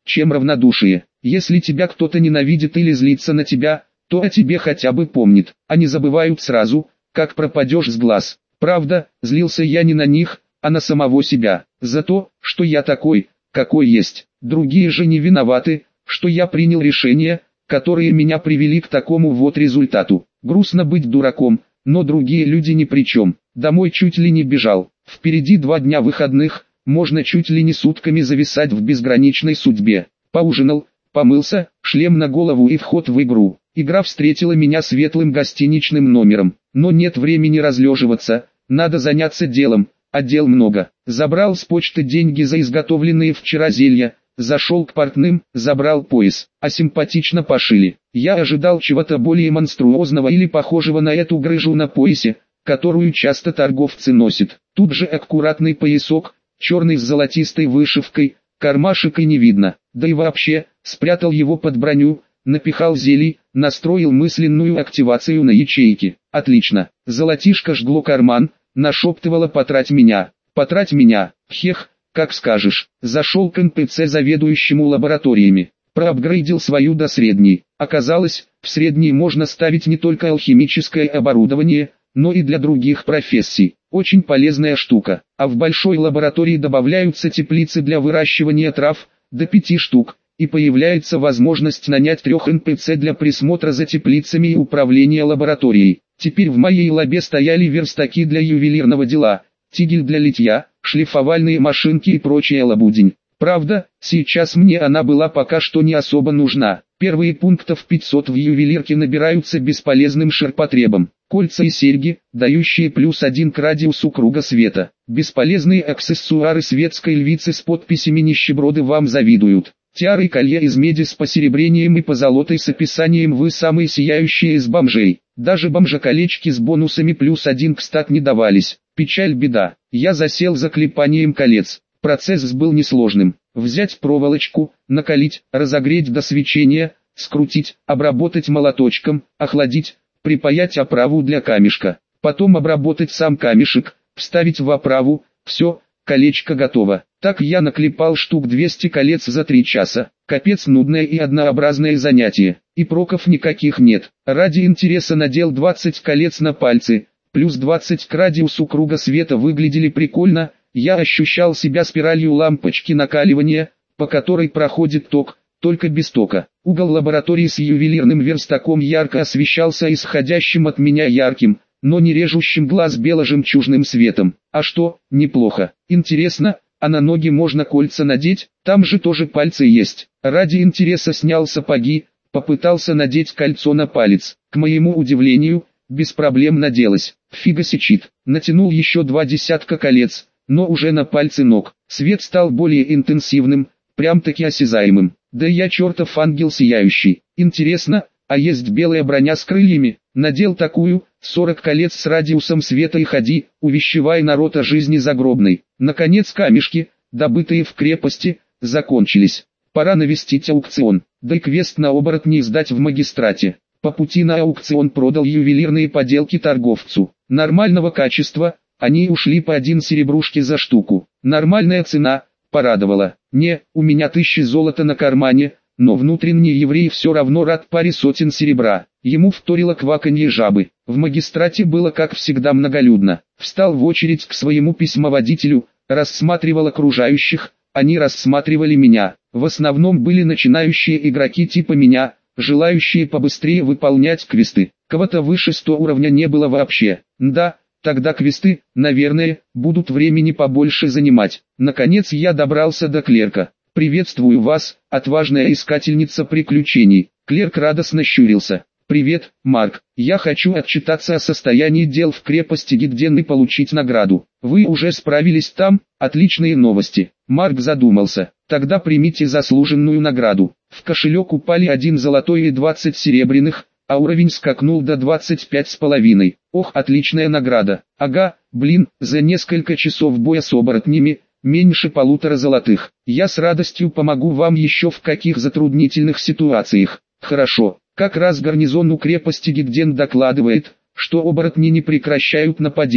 чем равнодушие. Если тебя кто-то ненавидит или злится на тебя, то о тебе хотя бы помнит, а не забывают сразу, как пропадешь с глаз. Правда, злился я не на них, а на самого себя, за то, что я такой, какой есть. Другие же не виноваты, что я принял решения, которые меня привели к такому вот результату. Грустно быть дураком, но другие люди ни при чем. Домой чуть ли не бежал. Впереди два дня выходных, можно чуть ли не сутками зависать в безграничной судьбе. Поужинал, помылся, шлем на голову и вход в игру. Игра встретила меня светлым гостиничным номером. Но нет времени разлеживаться, надо заняться делом, а дел много. Забрал с почты деньги за изготовленные вчера зелья, зашел к портным, забрал пояс, а симпатично пошили. Я ожидал чего-то более монструозного или похожего на эту грыжу на поясе, которую часто торговцы носят. Тут же аккуратный поясок, черный с золотистой вышивкой, кармашек и не видно. Да и вообще, спрятал его под броню, напихал зелий, настроил мысленную активацию на ячейки. Отлично, золотишко жгло карман, нашептывало «потрать меня, потрать меня», хех, как скажешь. Зашел к эн пэ цэ заведующему лабораториями, проапгрейдил свою до средней. Оказалось, в средней можно ставить не только алхимическое оборудование, но и для других профессий. Очень полезная штука. А в большой лаборатории добавляются теплицы для выращивания трав, до пяти штук, и появляется возможность нанять трех эн пэ цэ для присмотра за теплицами и управления лабораторией. Теперь в моей лабе стояли верстаки для ювелирного дела, тигель для литья, шлифовальные машинки и прочая лабудень. Правда, сейчас мне она была пока что не особо нужна. Первые пунктов пятьсот в ювелирке набираются бесполезным ширпотребом. Кольца и серьги, дающие плюс один к радиусу круга света. Бесполезные аксессуары светской львицы с подписями «Нищеброды вам завидуют». Тиары и колье из меди с посеребрением и позолотой с описанием «Вы самые сияющие из бомжей». Даже бомжа-колечки с бонусами плюс один к стат не давались. Печаль беда. Я засел за клепанием колец. Процесс был несложным. Взять проволочку, накалить, разогреть до свечения, скрутить, обработать молоточком, охладить, припаять оправу для камешка. Потом обработать сам камешек, вставить в оправу, все, колечко готово. Так я наклепал штук двести колец за три часа. Капец нудное и однообразное занятие. И проков никаких нет. Ради интереса надел двадцать колец на пальцы, плюс двадцать к радиусу круга света выглядели прикольно. Я ощущал себя спиралью лампочки накаливания, по которой проходит ток, только без тока. Угол лаборатории с ювелирным верстаком ярко освещался исходящим от меня ярким, но не режущим глаз бело-жемчужным светом. А что, неплохо. Интересно, а на ноги можно кольца надеть? Там же тоже пальцы есть. Ради интереса снял сапоги, попытался надеть кольцо на палец. К моему удивлению, без проблем наделось. Фига сечит. Натянул еще два десятка колец, но уже на пальцы ног. Свет стал более интенсивным, прям-таки осязаемым. Да я чертов ангел сияющий. Интересно, а есть белая броня с крыльями? Надел такую, сорок колец с радиусом света и ходи, увещевай народ о жизни загробной. Наконец камешки, добытые в крепости, закончились. Пора навестить аукцион. Да и квест на оборотней сдать в магистрате. По пути на аукцион продал ювелирные поделки торговцу. Нормального качества. Они ушли по один серебрушки за штуку. Нормальная цена, порадовала. Не, у меня тысячи золота на кармане, но внутренний еврей все равно рад паре сотен серебра. Ему вторило кваканье жабы. В магистрате было как всегда многолюдно. Встал в очередь к своему письмоводителю, рассматривал окружающих, они рассматривали меня. В основном были начинающие игроки типа меня, желающие побыстрее выполнять квесты. Кого-то выше сто уровня не было вообще. Да. Тогда квесты, наверное, будут времени побольше занимать. Наконец я добрался до клерка. «Приветствую вас, отважная искательница приключений». Клерк радостно щурился. «Привет, Марк. Я хочу отчитаться о состоянии дел в крепости Гидден и получить награду. Вы уже справились там? Отличные новости». Марк задумался. «Тогда примите заслуженную награду». В кошелек упали один золотой и двадцать серебряных, а уровень скакнул до двадцать пять с половиной. Ох, отличная награда. Ага, блин, за несколько часов боя с оборотнями, меньше полутора золотых. Я с радостью помогу вам еще в каких затруднительных ситуациях. Хорошо, как раз гарнизону крепости Гидден докладывает, что оборотни не прекращают нападений.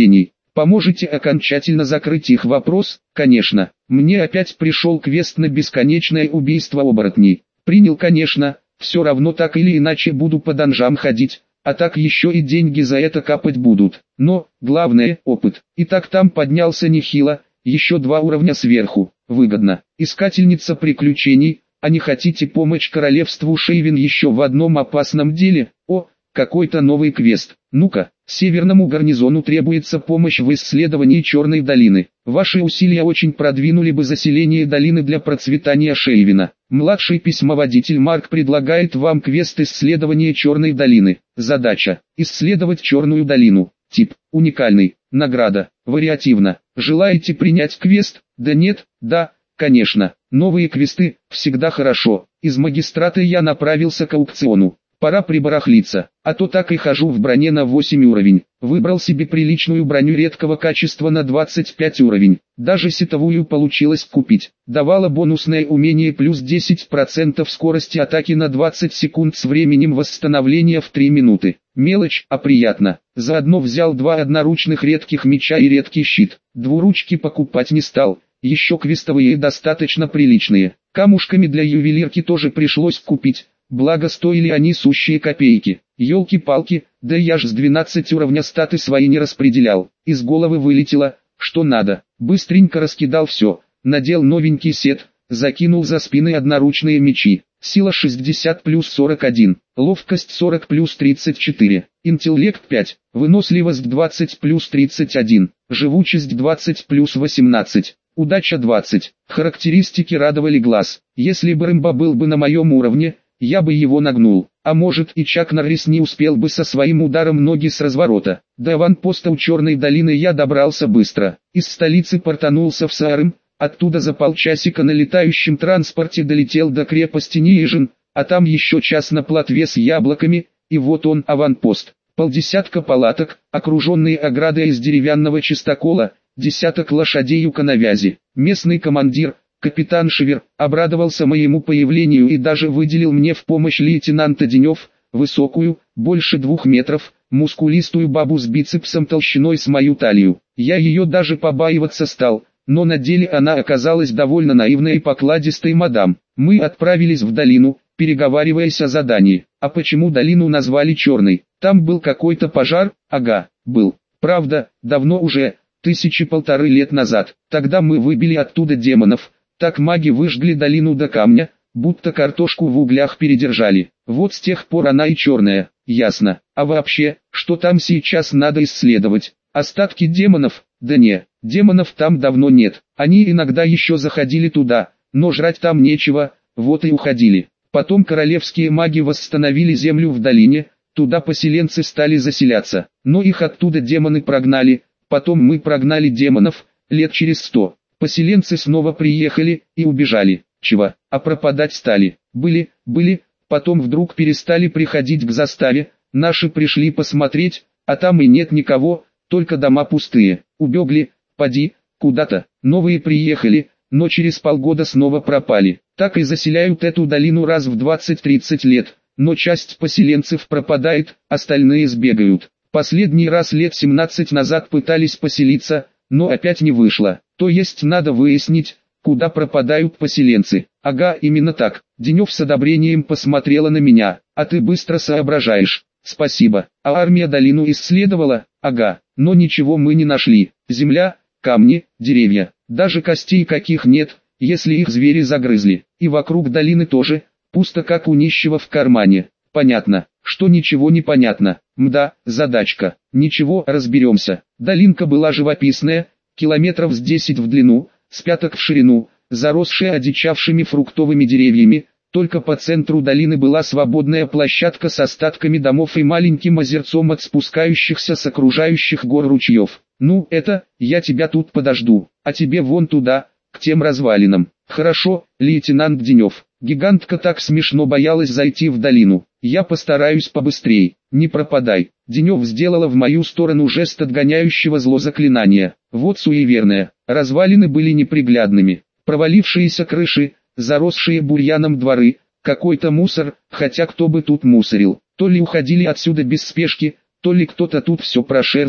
Поможете окончательно закрыть их вопрос? Конечно. Мне опять пришел квест на бесконечное убийство оборотней. Принял, конечно, все равно так или иначе буду по данжам ходить, а так еще и деньги за это капать будут. Но, главное, опыт. И так там поднялся нехило, еще два уровня сверху. Выгодно. Искательница приключений, а не хотите помочь королевству Шейвен еще в одном опасном деле? О, какой-то новый квест. Ну-ка, северному гарнизону требуется помощь в исследовании Черной долины. Ваши усилия очень продвинули бы заселение долины для процветания Шейвена. Младший письмоводитель Марк предлагает вам квест исследования Черной долины. Задача – исследовать Черную долину. Тип – уникальный. Награда – вариативно. Желаете принять квест? Да нет, да, конечно. Новые квесты – всегда хорошо. Из магистрата я направился к аукциону. Пора прибарахлиться, а то так и хожу в броне на восемь уровень. Выбрал себе приличную броню редкого качества на двадцать пять уровень. Даже сетовую получилось купить. Давала бонусное умение плюс десять процентов скорости атаки на двадцать секунд с временем восстановления в три минуты. Мелочь, а приятно. Заодно взял два одноручных редких меча и редкий щит. Двуручки покупать не стал. Еще квестовые достаточно приличные. Камушками для ювелирки тоже пришлось купить. Благо стоили они сущие копейки. Ёлки-палки, да я ж с двенадцать уровня статы свои не распределял. Из головы вылетело, что надо. Быстренько раскидал все. Надел новенький сет, закинул за спины одноручные мечи. Сила шестьдесят плюс сорок один, ловкость сорок плюс тридцать четыре, интеллект пять, выносливость двадцать плюс тридцать один, живучесть двадцать плюс восемнадцать. Удача двадцать. Характеристики радовали глаз. Если бы Рэмбо был бы на моем уровне, я бы его нагнул. А может и Чак Норрис не успел бы со своим ударом ноги с разворота. До аванпоста у Черной долины я добрался быстро. Из столицы портанулся в Саарым, оттуда за полчасика на летающем транспорте долетел до крепости Ниижин, а там еще час на плотве с яблоками, и вот он аванпост. Полдесятка палаток, окруженные оградой из деревянного чистокола, десяток лошадей у коновязи. Местный командир, капитан Шевер, обрадовался моему появлению и даже выделил мне в помощь лейтенанта Денев, высокую, больше двух метров, мускулистую бабу с бицепсом толщиной с мою талию. Я ее даже побаиваться стал, но на деле она оказалась довольно наивной и покладистой мадам. Мы отправились в долину, переговариваясь о задании. А почему долину назвали Черной? Там был какой-то пожар? Ага, был. Правда, давно уже, тысячи полторы лет назад. Тогда мы выбили оттуда демонов. Так маги выжгли долину до камня, будто картошку в углях передержали. Вот с тех пор она и черная, ясно. А вообще, что там сейчас надо исследовать? Остатки демонов? Да не, демонов там давно нет. Они иногда еще заходили туда, но жрать там нечего, вот и уходили. Потом королевские маги восстановили землю в долине, туда поселенцы стали заселяться. Но их оттуда демоны прогнали, потом мы прогнали демонов, лет через сто. Поселенцы снова приехали и убежали. Чего? А пропадать стали. Были, были, потом вдруг перестали приходить к заставе, наши пришли посмотреть, а там и нет никого, только дома пустые. Убегли, поди, куда-то. Новые приехали, но через полгода снова пропали. Так и заселяют эту долину раз в двадцать-тридцать лет, но часть поселенцев пропадает, остальные сбегают. Последний раз лет семнадцать назад пытались поселиться, но опять не вышло. То есть надо выяснить, куда пропадают поселенцы. Ага, именно так. Денев с одобрением посмотрела на меня. А ты быстро соображаешь. Спасибо. А армия долину исследовала? Ага, но ничего мы не нашли. Земля, камни, деревья. Даже костей каких нет, если их звери загрызли. И вокруг долины тоже, пусто как у нищего в кармане. Понятно, что ничего не понятно. Мда, задачка. Ничего, разберемся. Долинка была живописная, километров с десять в длину, с пяток в ширину, заросшая одичавшими фруктовыми деревьями. Только по центру долины была свободная площадка с остатками домов и маленьким озерцом от спускающихся с окружающих гор ручьев. Ну, это, я тебя тут подожду, а тебе вон туда, к тем развалинам. Хорошо, лейтенант Денев. Гигантка так смешно боялась зайти в долину. Я постараюсь побыстрей, не пропадай. Денев сделала в мою сторону жест отгоняющего зло заклинания. Вот суеверная. Развалины были неприглядными. Провалившиеся крыши, заросшие бурьяном дворы, какой-то мусор, хотя кто бы тут мусорил. То ли уходили отсюда без спешки, то ли кто-то тут все прошерстил,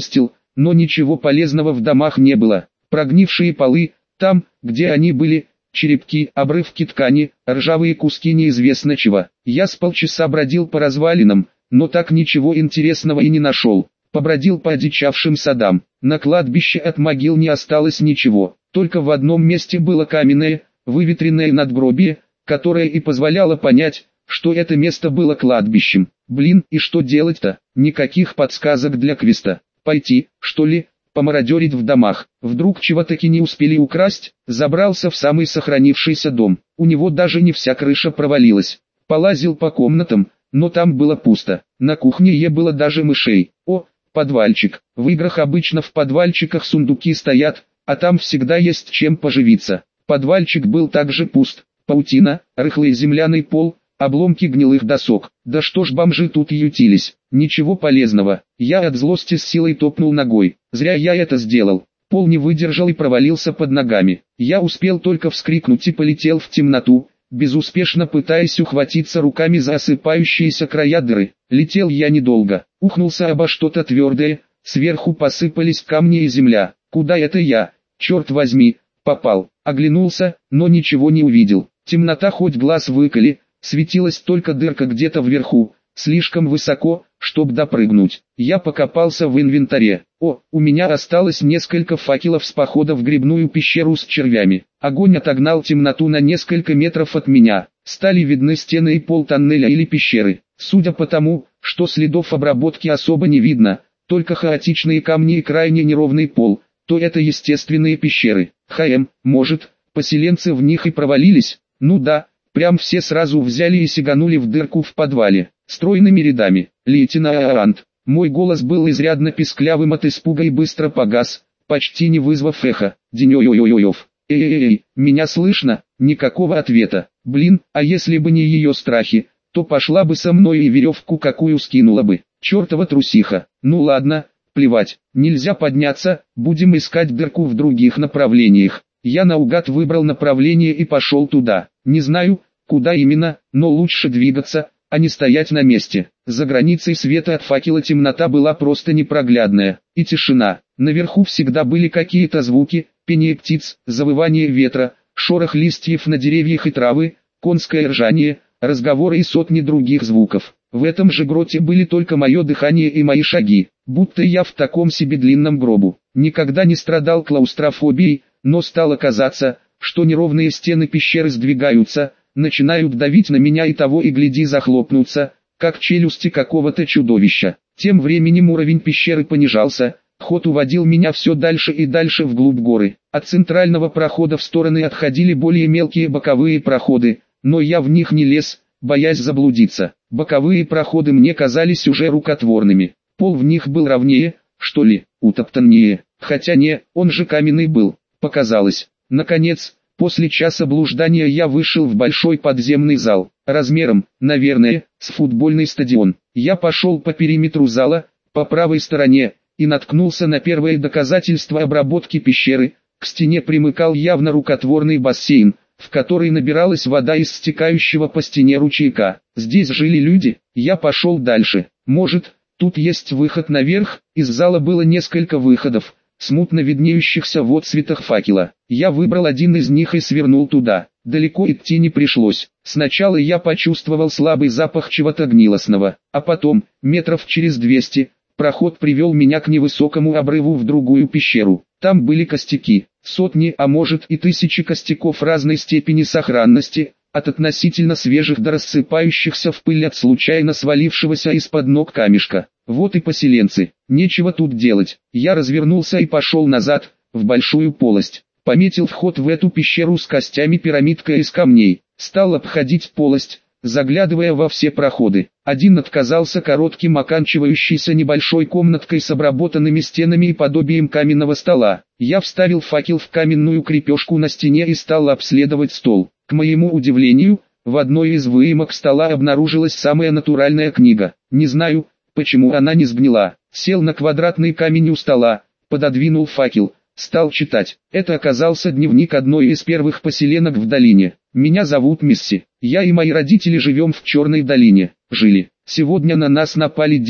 но ничего полезного в домах не было. Прогнившие полы, там, где они были, черепки, обрывки ткани, ржавые куски неизвестно чего. Я с полчаса бродил по развалинам, но так ничего интересного и не нашел. Побродил по одичавшим садам. На кладбище от могил не осталось ничего. Только в одном месте было каменное, выветренное надгробие, которое и позволяло понять, что это место было кладбищем. Блин, и что делать-то? Никаких подсказок для квеста. Пойти, что ли, помародерить в домах. Вдруг чего-таки не успели украсть? Забрался в самый сохранившийся дом. У него даже не вся крыша провалилась. Полазил по комнатам, но там было пусто. На кухне не было даже мышей. О, подвальчик. В играх обычно в подвальчиках сундуки стоят, а там всегда есть чем поживиться. Подвальчик был также пуст. Паутина, рыхлый земляный пол, обломки гнилых досок. Да что ж бомжи тут ютились? Ничего полезного. Я от злости с силой топнул ногой. Зря я это сделал. Пол не выдержал и провалился под ногами. Я успел только вскрикнуть и полетел в темноту, безуспешно пытаясь ухватиться руками за осыпающиеся края дыры. Летел я недолго. Ухнулся обо что-то твердое, сверху посыпались камни и земля. Куда это я? Черт возьми, попал. Оглянулся, но ничего не увидел. Темнота хоть глаз выколи, светилась только дырка где-то вверху, слишком высоко, чтоб допрыгнуть. Я покопался в инвентаре. О, у меня осталось несколько факелов с похода в грибную пещеру с червями. Огонь отогнал темноту на несколько метров от меня. Стали видны стены и пол тоннеля или пещеры. Судя по тому, что следов обработки особо не видно, только хаотичные камни и крайне неровный пол, то это естественные пещеры. ХМ, может, поселенцы в них и провалились? Ну да, прям все сразу взяли и сиганули в дырку в подвале, стройными рядами. Лейтенант, мой голос был изрядно писклявым от испуга и быстро погас, почти не вызвав эхо. Денёй-ой-ой-ой-ов. Эй-эй-эй, меня слышно? Никакого ответа. Блин, а если бы не ее страхи, то пошла бы со мной и веревку какую скинула бы. Чертова трусиха. Ну ладно, плевать, нельзя подняться, будем искать дырку в других направлениях. Я наугад выбрал направление и пошел туда. Не знаю, куда именно, но лучше двигаться, а не стоять на месте. За границей света от факела темнота была просто непроглядная. И тишина. Наверху всегда были какие-то звуки, пение птиц, завывание ветра, шорох листьев на деревьях и травы, конское ржание, разговоры и сотни других звуков. В этом же гроте были только мое дыхание и мои шаги, будто я в таком себе длинном гробу. Никогда не страдал клаустрофобией, но стало казаться, что неровные стены пещеры сдвигаются, начинают давить на меня и того и гляди захлопнутся, как челюсти какого-то чудовища. Тем временем уровень пещеры понижался, ход уводил меня все дальше и дальше вглубь горы. От центрального прохода в стороны отходили более мелкие боковые проходы, но я в них не лез, боясь заблудиться. Боковые проходы мне казались уже рукотворными. Пол в них был ровнее, что ли, утоптаннее, хотя не, он же каменный был. Показалось. Наконец, после часа блуждания я вышел в большой подземный зал, размером, наверное, с футбольный стадион. Я пошел по периметру зала, по правой стороне, и наткнулся на первое доказательство обработки пещеры. К стене примыкал явно рукотворный бассейн, в который набиралась вода из стекающего по стене ручейка. Здесь жили люди. Я пошел дальше. Может, тут есть выход наверх? Из зала было несколько выходов, смутно виднеющихся в отсветах факела. Я выбрал один из них и свернул туда. Далеко идти не пришлось. Сначала я почувствовал слабый запах чего-то гнилостного, а потом, метров через двести, проход привел меня к невысокому обрыву в другую пещеру. Там были костяки, сотни, а может и тысячи костяков разной степени сохранности, от относительно свежих до рассыпающихся в пыль от случайно свалившегося из-под ног камешка. Вот и поселенцы. Нечего тут делать. Я развернулся и пошел назад, в большую полость. Пометил вход в эту пещеру с костями пирамидкой из камней. Стал обходить полость, заглядывая во все проходы. Один отказался коротким, оканчивающейся небольшой комнаткой с обработанными стенами и подобием каменного стола. Я вставил факел в каменную крепежку на стене и стал обследовать стол. К моему удивлению, в одной из выемок стола обнаружилась самая натуральная книга. Не знаю, почему она не сгнила. Сел на квадратный камень у стола, пододвинул факел, стал читать. Это оказался дневник одной из первых поселенок в долине. Меня зовут Мисси. Я и мои родители живем в Черной долине. Жили. Сегодня на нас напали демоны.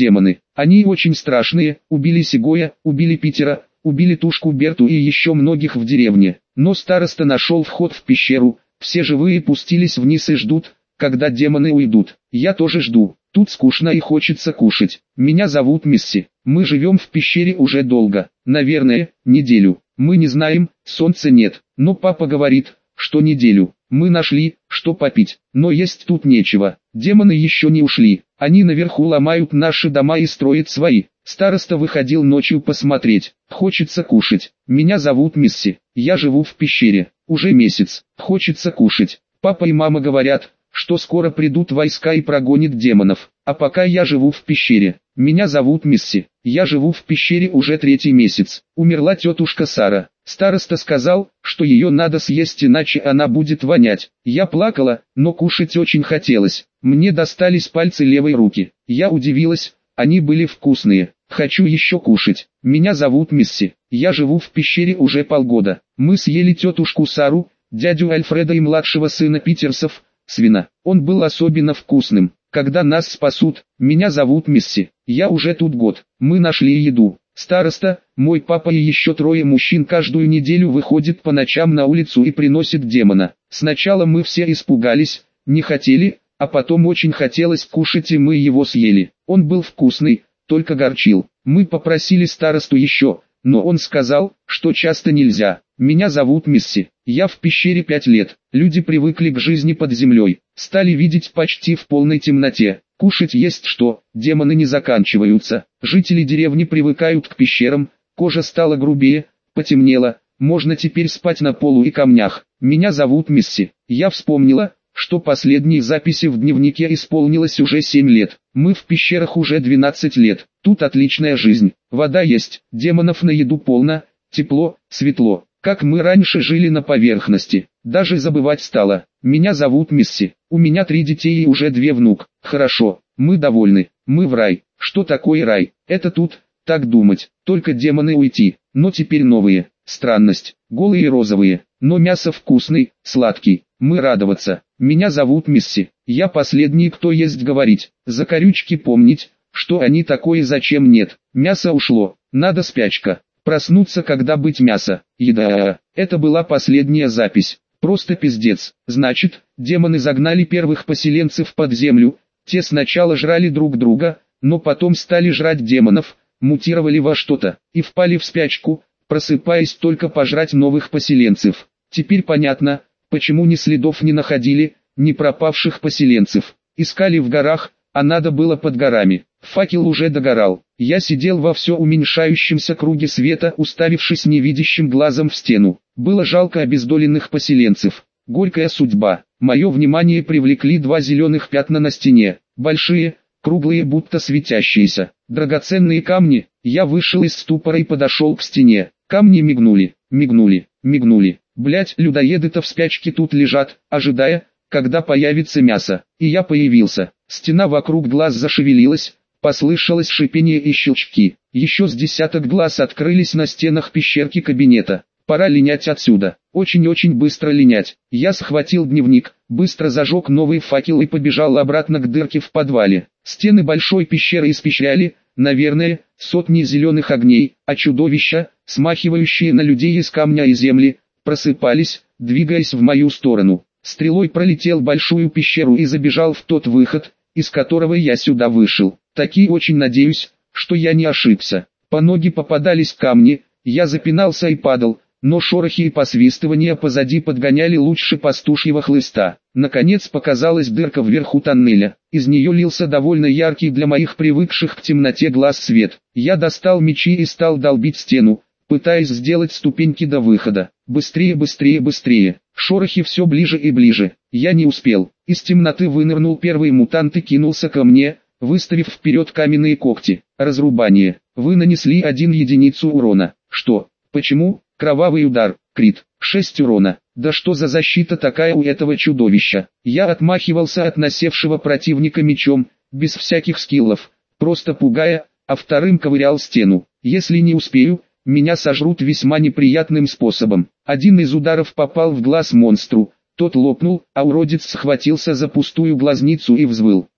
Они очень страшные, убили Сигоя, убили Питера, убили Тушку Берту и еще многих в деревне. Но староста нашел вход в пещеру, все живые пустились вниз и ждут, когда демоны уйдут. Я тоже жду. Тут скучно и хочется кушать. Меня зовут Мисси. Мы живем в пещере уже долго. Наверное, неделю. Мы не знаем, солнца нет. Но папа говорит, что неделю. Мы нашли, что попить. Но есть тут нечего. Демоны еще не ушли. Они наверху ломают наши дома и строят свои. Староста выходил ночью посмотреть. Хочется кушать. Меня зовут Мисси. Я живу в пещере. Уже месяц. Хочется кушать. Папа и мама говорят, что скоро придут войска и прогонят демонов. А пока я живу в пещере. Меня зовут Мисси. Я живу в пещере уже третий месяц. Умерла тетушка Сара. Староста сказал, что ее надо съесть, иначе она будет вонять. Я плакала, но кушать очень хотелось. Мне достались пальцы левой руки. Я удивилась, они были вкусные. Хочу еще кушать. Меня зовут Мисси. Я живу в пещере уже полгода. Мы съели тетушку Сару, дядю Альфреда и младшего сына Питерсов, свина. Он был особенно вкусным. Когда нас спасут, меня зовут Мисси. Я уже тут год. Мы нашли еду. Староста, мой папа и еще трое мужчин каждую неделю выходят по ночам на улицу и приносят демона. Сначала мы все испугались, не хотели, а потом очень хотелось кушать и мы его съели. Он был вкусный, только горчил. Мы попросили старосту еще, но он сказал, что часто нельзя. Меня зовут Мисси. Я в пещере пять лет. Люди привыкли к жизни под землей. Стали видеть почти в полной темноте. Кушать есть что, демоны не заканчиваются. Жители деревни привыкают к пещерам, кожа стала грубее, потемнела, можно теперь спать на полу и камнях. Меня зовут Мисси. Я вспомнила, что последней записи в дневнике исполнилось уже семь лет. Мы в пещерах уже двенадцать лет. Тут отличная жизнь. Вода есть, демонов на еду полно, тепло, светло. Как мы раньше жили на поверхности. Даже забывать стало. Меня зовут Мисси. У меня три детей и уже две внук. Хорошо, мы довольны. Мы в рай. Что такое рай? Это тут, так думать. Только демоны уйти. Но теперь новые. Странность. Голые и розовые. Но мясо вкусный, сладкий. Мы радоваться. Меня зовут Мисси. Я последний, кто есть говорить. Закорючки помнить, что они такое зачем нет. Мясо ушло. Надо спячка. Проснуться, когда быть мясо. Еда. Это была последняя запись. Просто пиздец. Значит, демоны загнали первых поселенцев под землю. Те сначала жрали друг друга, но потом стали жрать демонов, мутировали во что-то и впали в спячку, просыпаясь только пожрать новых поселенцев. Теперь понятно, почему ни следов не находили, ни пропавших поселенцев. Искали в горах, а надо было под горами. Факел уже догорал. Я сидел во все уменьшающемся круге света, уставившись невидящим глазом в стену. Было жалко обездоленных поселенцев. Горькая судьба. Мое внимание привлекли два зеленых пятна на стене. Большие, круглые, будто светящиеся. Драгоценные камни. Я вышел из ступора и подошел к стене. Камни мигнули, мигнули, мигнули. Блять, людоеды-то в спячке тут лежат, ожидая, когда появится мясо. И я появился. Стена вокруг глаз зашевелилась. Послышалось шипение и щелчки. Еще с десяток глаз открылись на стенах пещерки кабинета. Пора линять отсюда. Очень-очень быстро линять. Я схватил дневник, быстро зажег новый факел и побежал обратно к дырке в подвале. Стены большой пещеры испещряли, наверное, сотни зеленых огней, а чудовища, смахивающие на людей из камня и земли, просыпались, двигаясь в мою сторону. Стрелой пролетел большую пещеру и забежал в тот выход, из которого я сюда вышел. Таки очень надеюсь, что я не ошибся. По ноги попадались камни, я запинался и падал, но шорохи и посвистывания позади подгоняли лучше пастушьего хлыста. Наконец показалась дырка вверху тоннеля. Из нее лился довольно яркий для моих привыкших к темноте глаз свет. Я достал мечи и стал долбить стену, пытаясь сделать ступеньки до выхода. Быстрее, быстрее, быстрее. Шорохи все ближе и ближе. Я не успел. Из темноты вынырнул первый мутант и кинулся ко мне, выставив вперед каменные когти. Разрубание. Вы нанесли один единицу урона. Что? Почему? Кровавый удар. Крит. шесть урона. Да что за защита такая у этого чудовища? Я отмахивался от насевшего противника мечом, без всяких скиллов, просто пугая, а вторым ковырял стену. Если не успею, меня сожрут весьма неприятным способом. Один из ударов попал в глаз монстру. Тот лопнул, а уродец схватился за пустую глазницу и взвыл.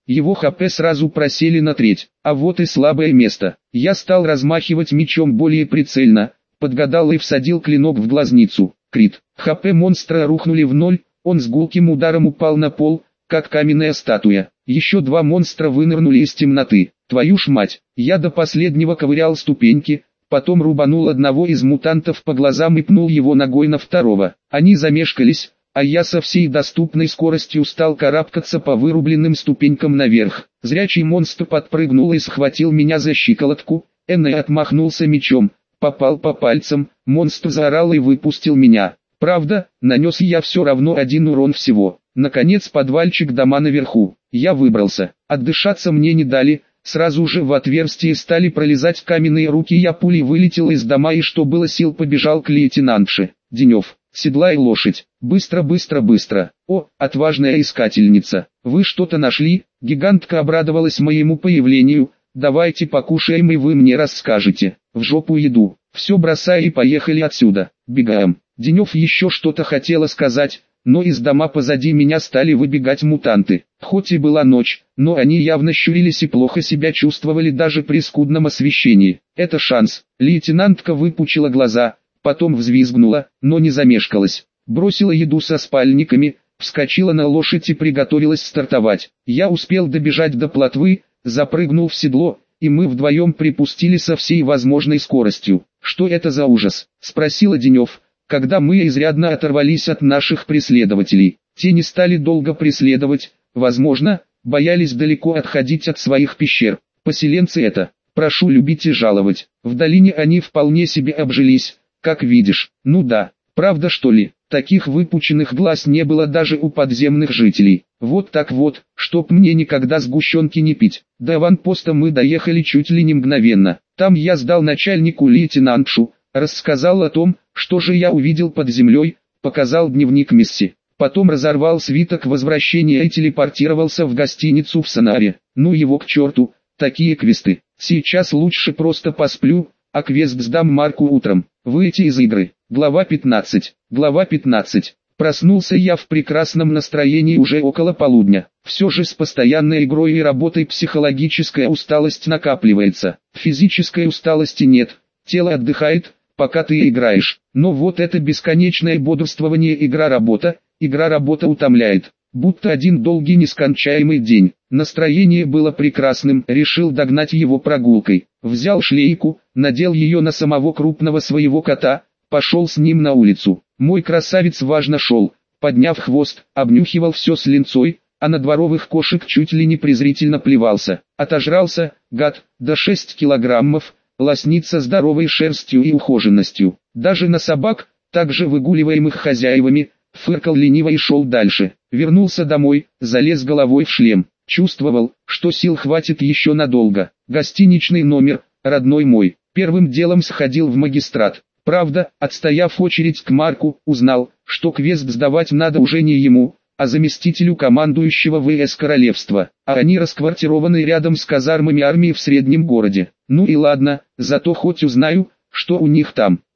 Его хп сразу просели на треть. А вот и слабое место. Я стал размахивать мечом более прицельно, подгадал и всадил клинок в глазницу. Крит. ХП монстра рухнули в ноль, он с гулким ударом упал на пол, как каменная статуя. Еще два монстра вынырнули из темноты. Твою ж мать, я до последнего ковырял ступеньки, потом рубанул одного из мутантов по глазам и пнул его ногой на второго. Они замешкались, а я со всей доступной скоростью стал карабкаться по вырубленным ступенькам наверх. Зрячий монстр подпрыгнул и схватил меня за щиколотку, Энне отмахнулся мечом, попал по пальцам, монстр заорал и выпустил меня. Правда, нанес я все равно один урон всего. Наконец подвальчик дома наверху. Я выбрался. Отдышаться мне не дали. Сразу же в отверстие стали пролезать каменные руки. Я пулей вылетел из дома и что было сил побежал к лейтенантше. Денев, седлай лошадь. Быстро, быстро, быстро. О, отважная искательница. Вы что-то нашли? Гигантка обрадовалась моему появлению. Давайте покушаем и вы мне расскажете. В жопу еду. Все бросай и поехали отсюда. Бегаем. Денев еще что-то хотела сказать, но из дома позади меня стали выбегать мутанты. Хоть и была ночь, но они явно щурились и плохо себя чувствовали даже при скудном освещении. Это шанс. Лейтенантка выпучила глаза, потом взвизгнула, но не замешкалась. Бросила еду со спальниками, вскочила на лошадь и приготовилась стартовать. Я успел добежать до плотвы, запрыгнул в седло, и мы вдвоем припустили со всей возможной скоростью. «Что это за ужас?» – спросила Денев, когда мы изрядно оторвались от наших преследователей. Те не стали долго преследовать, возможно, боялись далеко отходить от своих пещер. Поселенцы это, прошу любить и жаловать. В долине они вполне себе обжились, как видишь. Ну да, правда что ли? Таких выпученных глаз не было даже у подземных жителей. Вот так вот, чтоб мне никогда сгущенки не пить. До аванпоста мы доехали чуть ли не мгновенно. Там я сдал начальнику лейтенантшу, рассказал о том, что же я увидел под землей, показал дневник Мисси. Потом разорвал свиток возвращения и телепортировался в гостиницу в Санаре. Ну его к черту, такие квесты. Сейчас лучше просто посплю, а квест сдам Марку утром. Выйти из игры. Глава пятнадцать. Глава пятнадцать. Проснулся я в прекрасном настроении уже около полудня. Все же с постоянной игрой и работой психологическая усталость накапливается. Физической усталости нет. Тело отдыхает, пока ты играешь. Но вот это бесконечное бодрствование игра-работа, игра-работа утомляет. Будто один долгий нескончаемый день. Настроение было прекрасным, решил догнать его прогулкой. Взял шлейку, надел ее на самого крупного своего кота, пошел с ним на улицу. Мой красавец важно шел, подняв хвост, обнюхивал все с линцой, а на дворовых кошек чуть ли не презрительно плевался. Отожрался, гад, до шесть килограммов, лоснится здоровой шерстью и ухоженностью. Даже на собак, также выгуливаемых хозяевами, фыркал лениво и шел дальше. Вернулся домой, залез головой в шлем. Чувствовал, что сил хватит еще надолго. Гостиничный номер, родной мой. Первым делом сходил в магистрат. Правда, отстояв очередь к Марку, узнал, что квест сдавать надо уже не ему, а заместителю командующего ВС Королевства. А они расквартированы рядом с казармами армии в среднем городе. Ну и ладно, зато хоть узнаю, что у них там.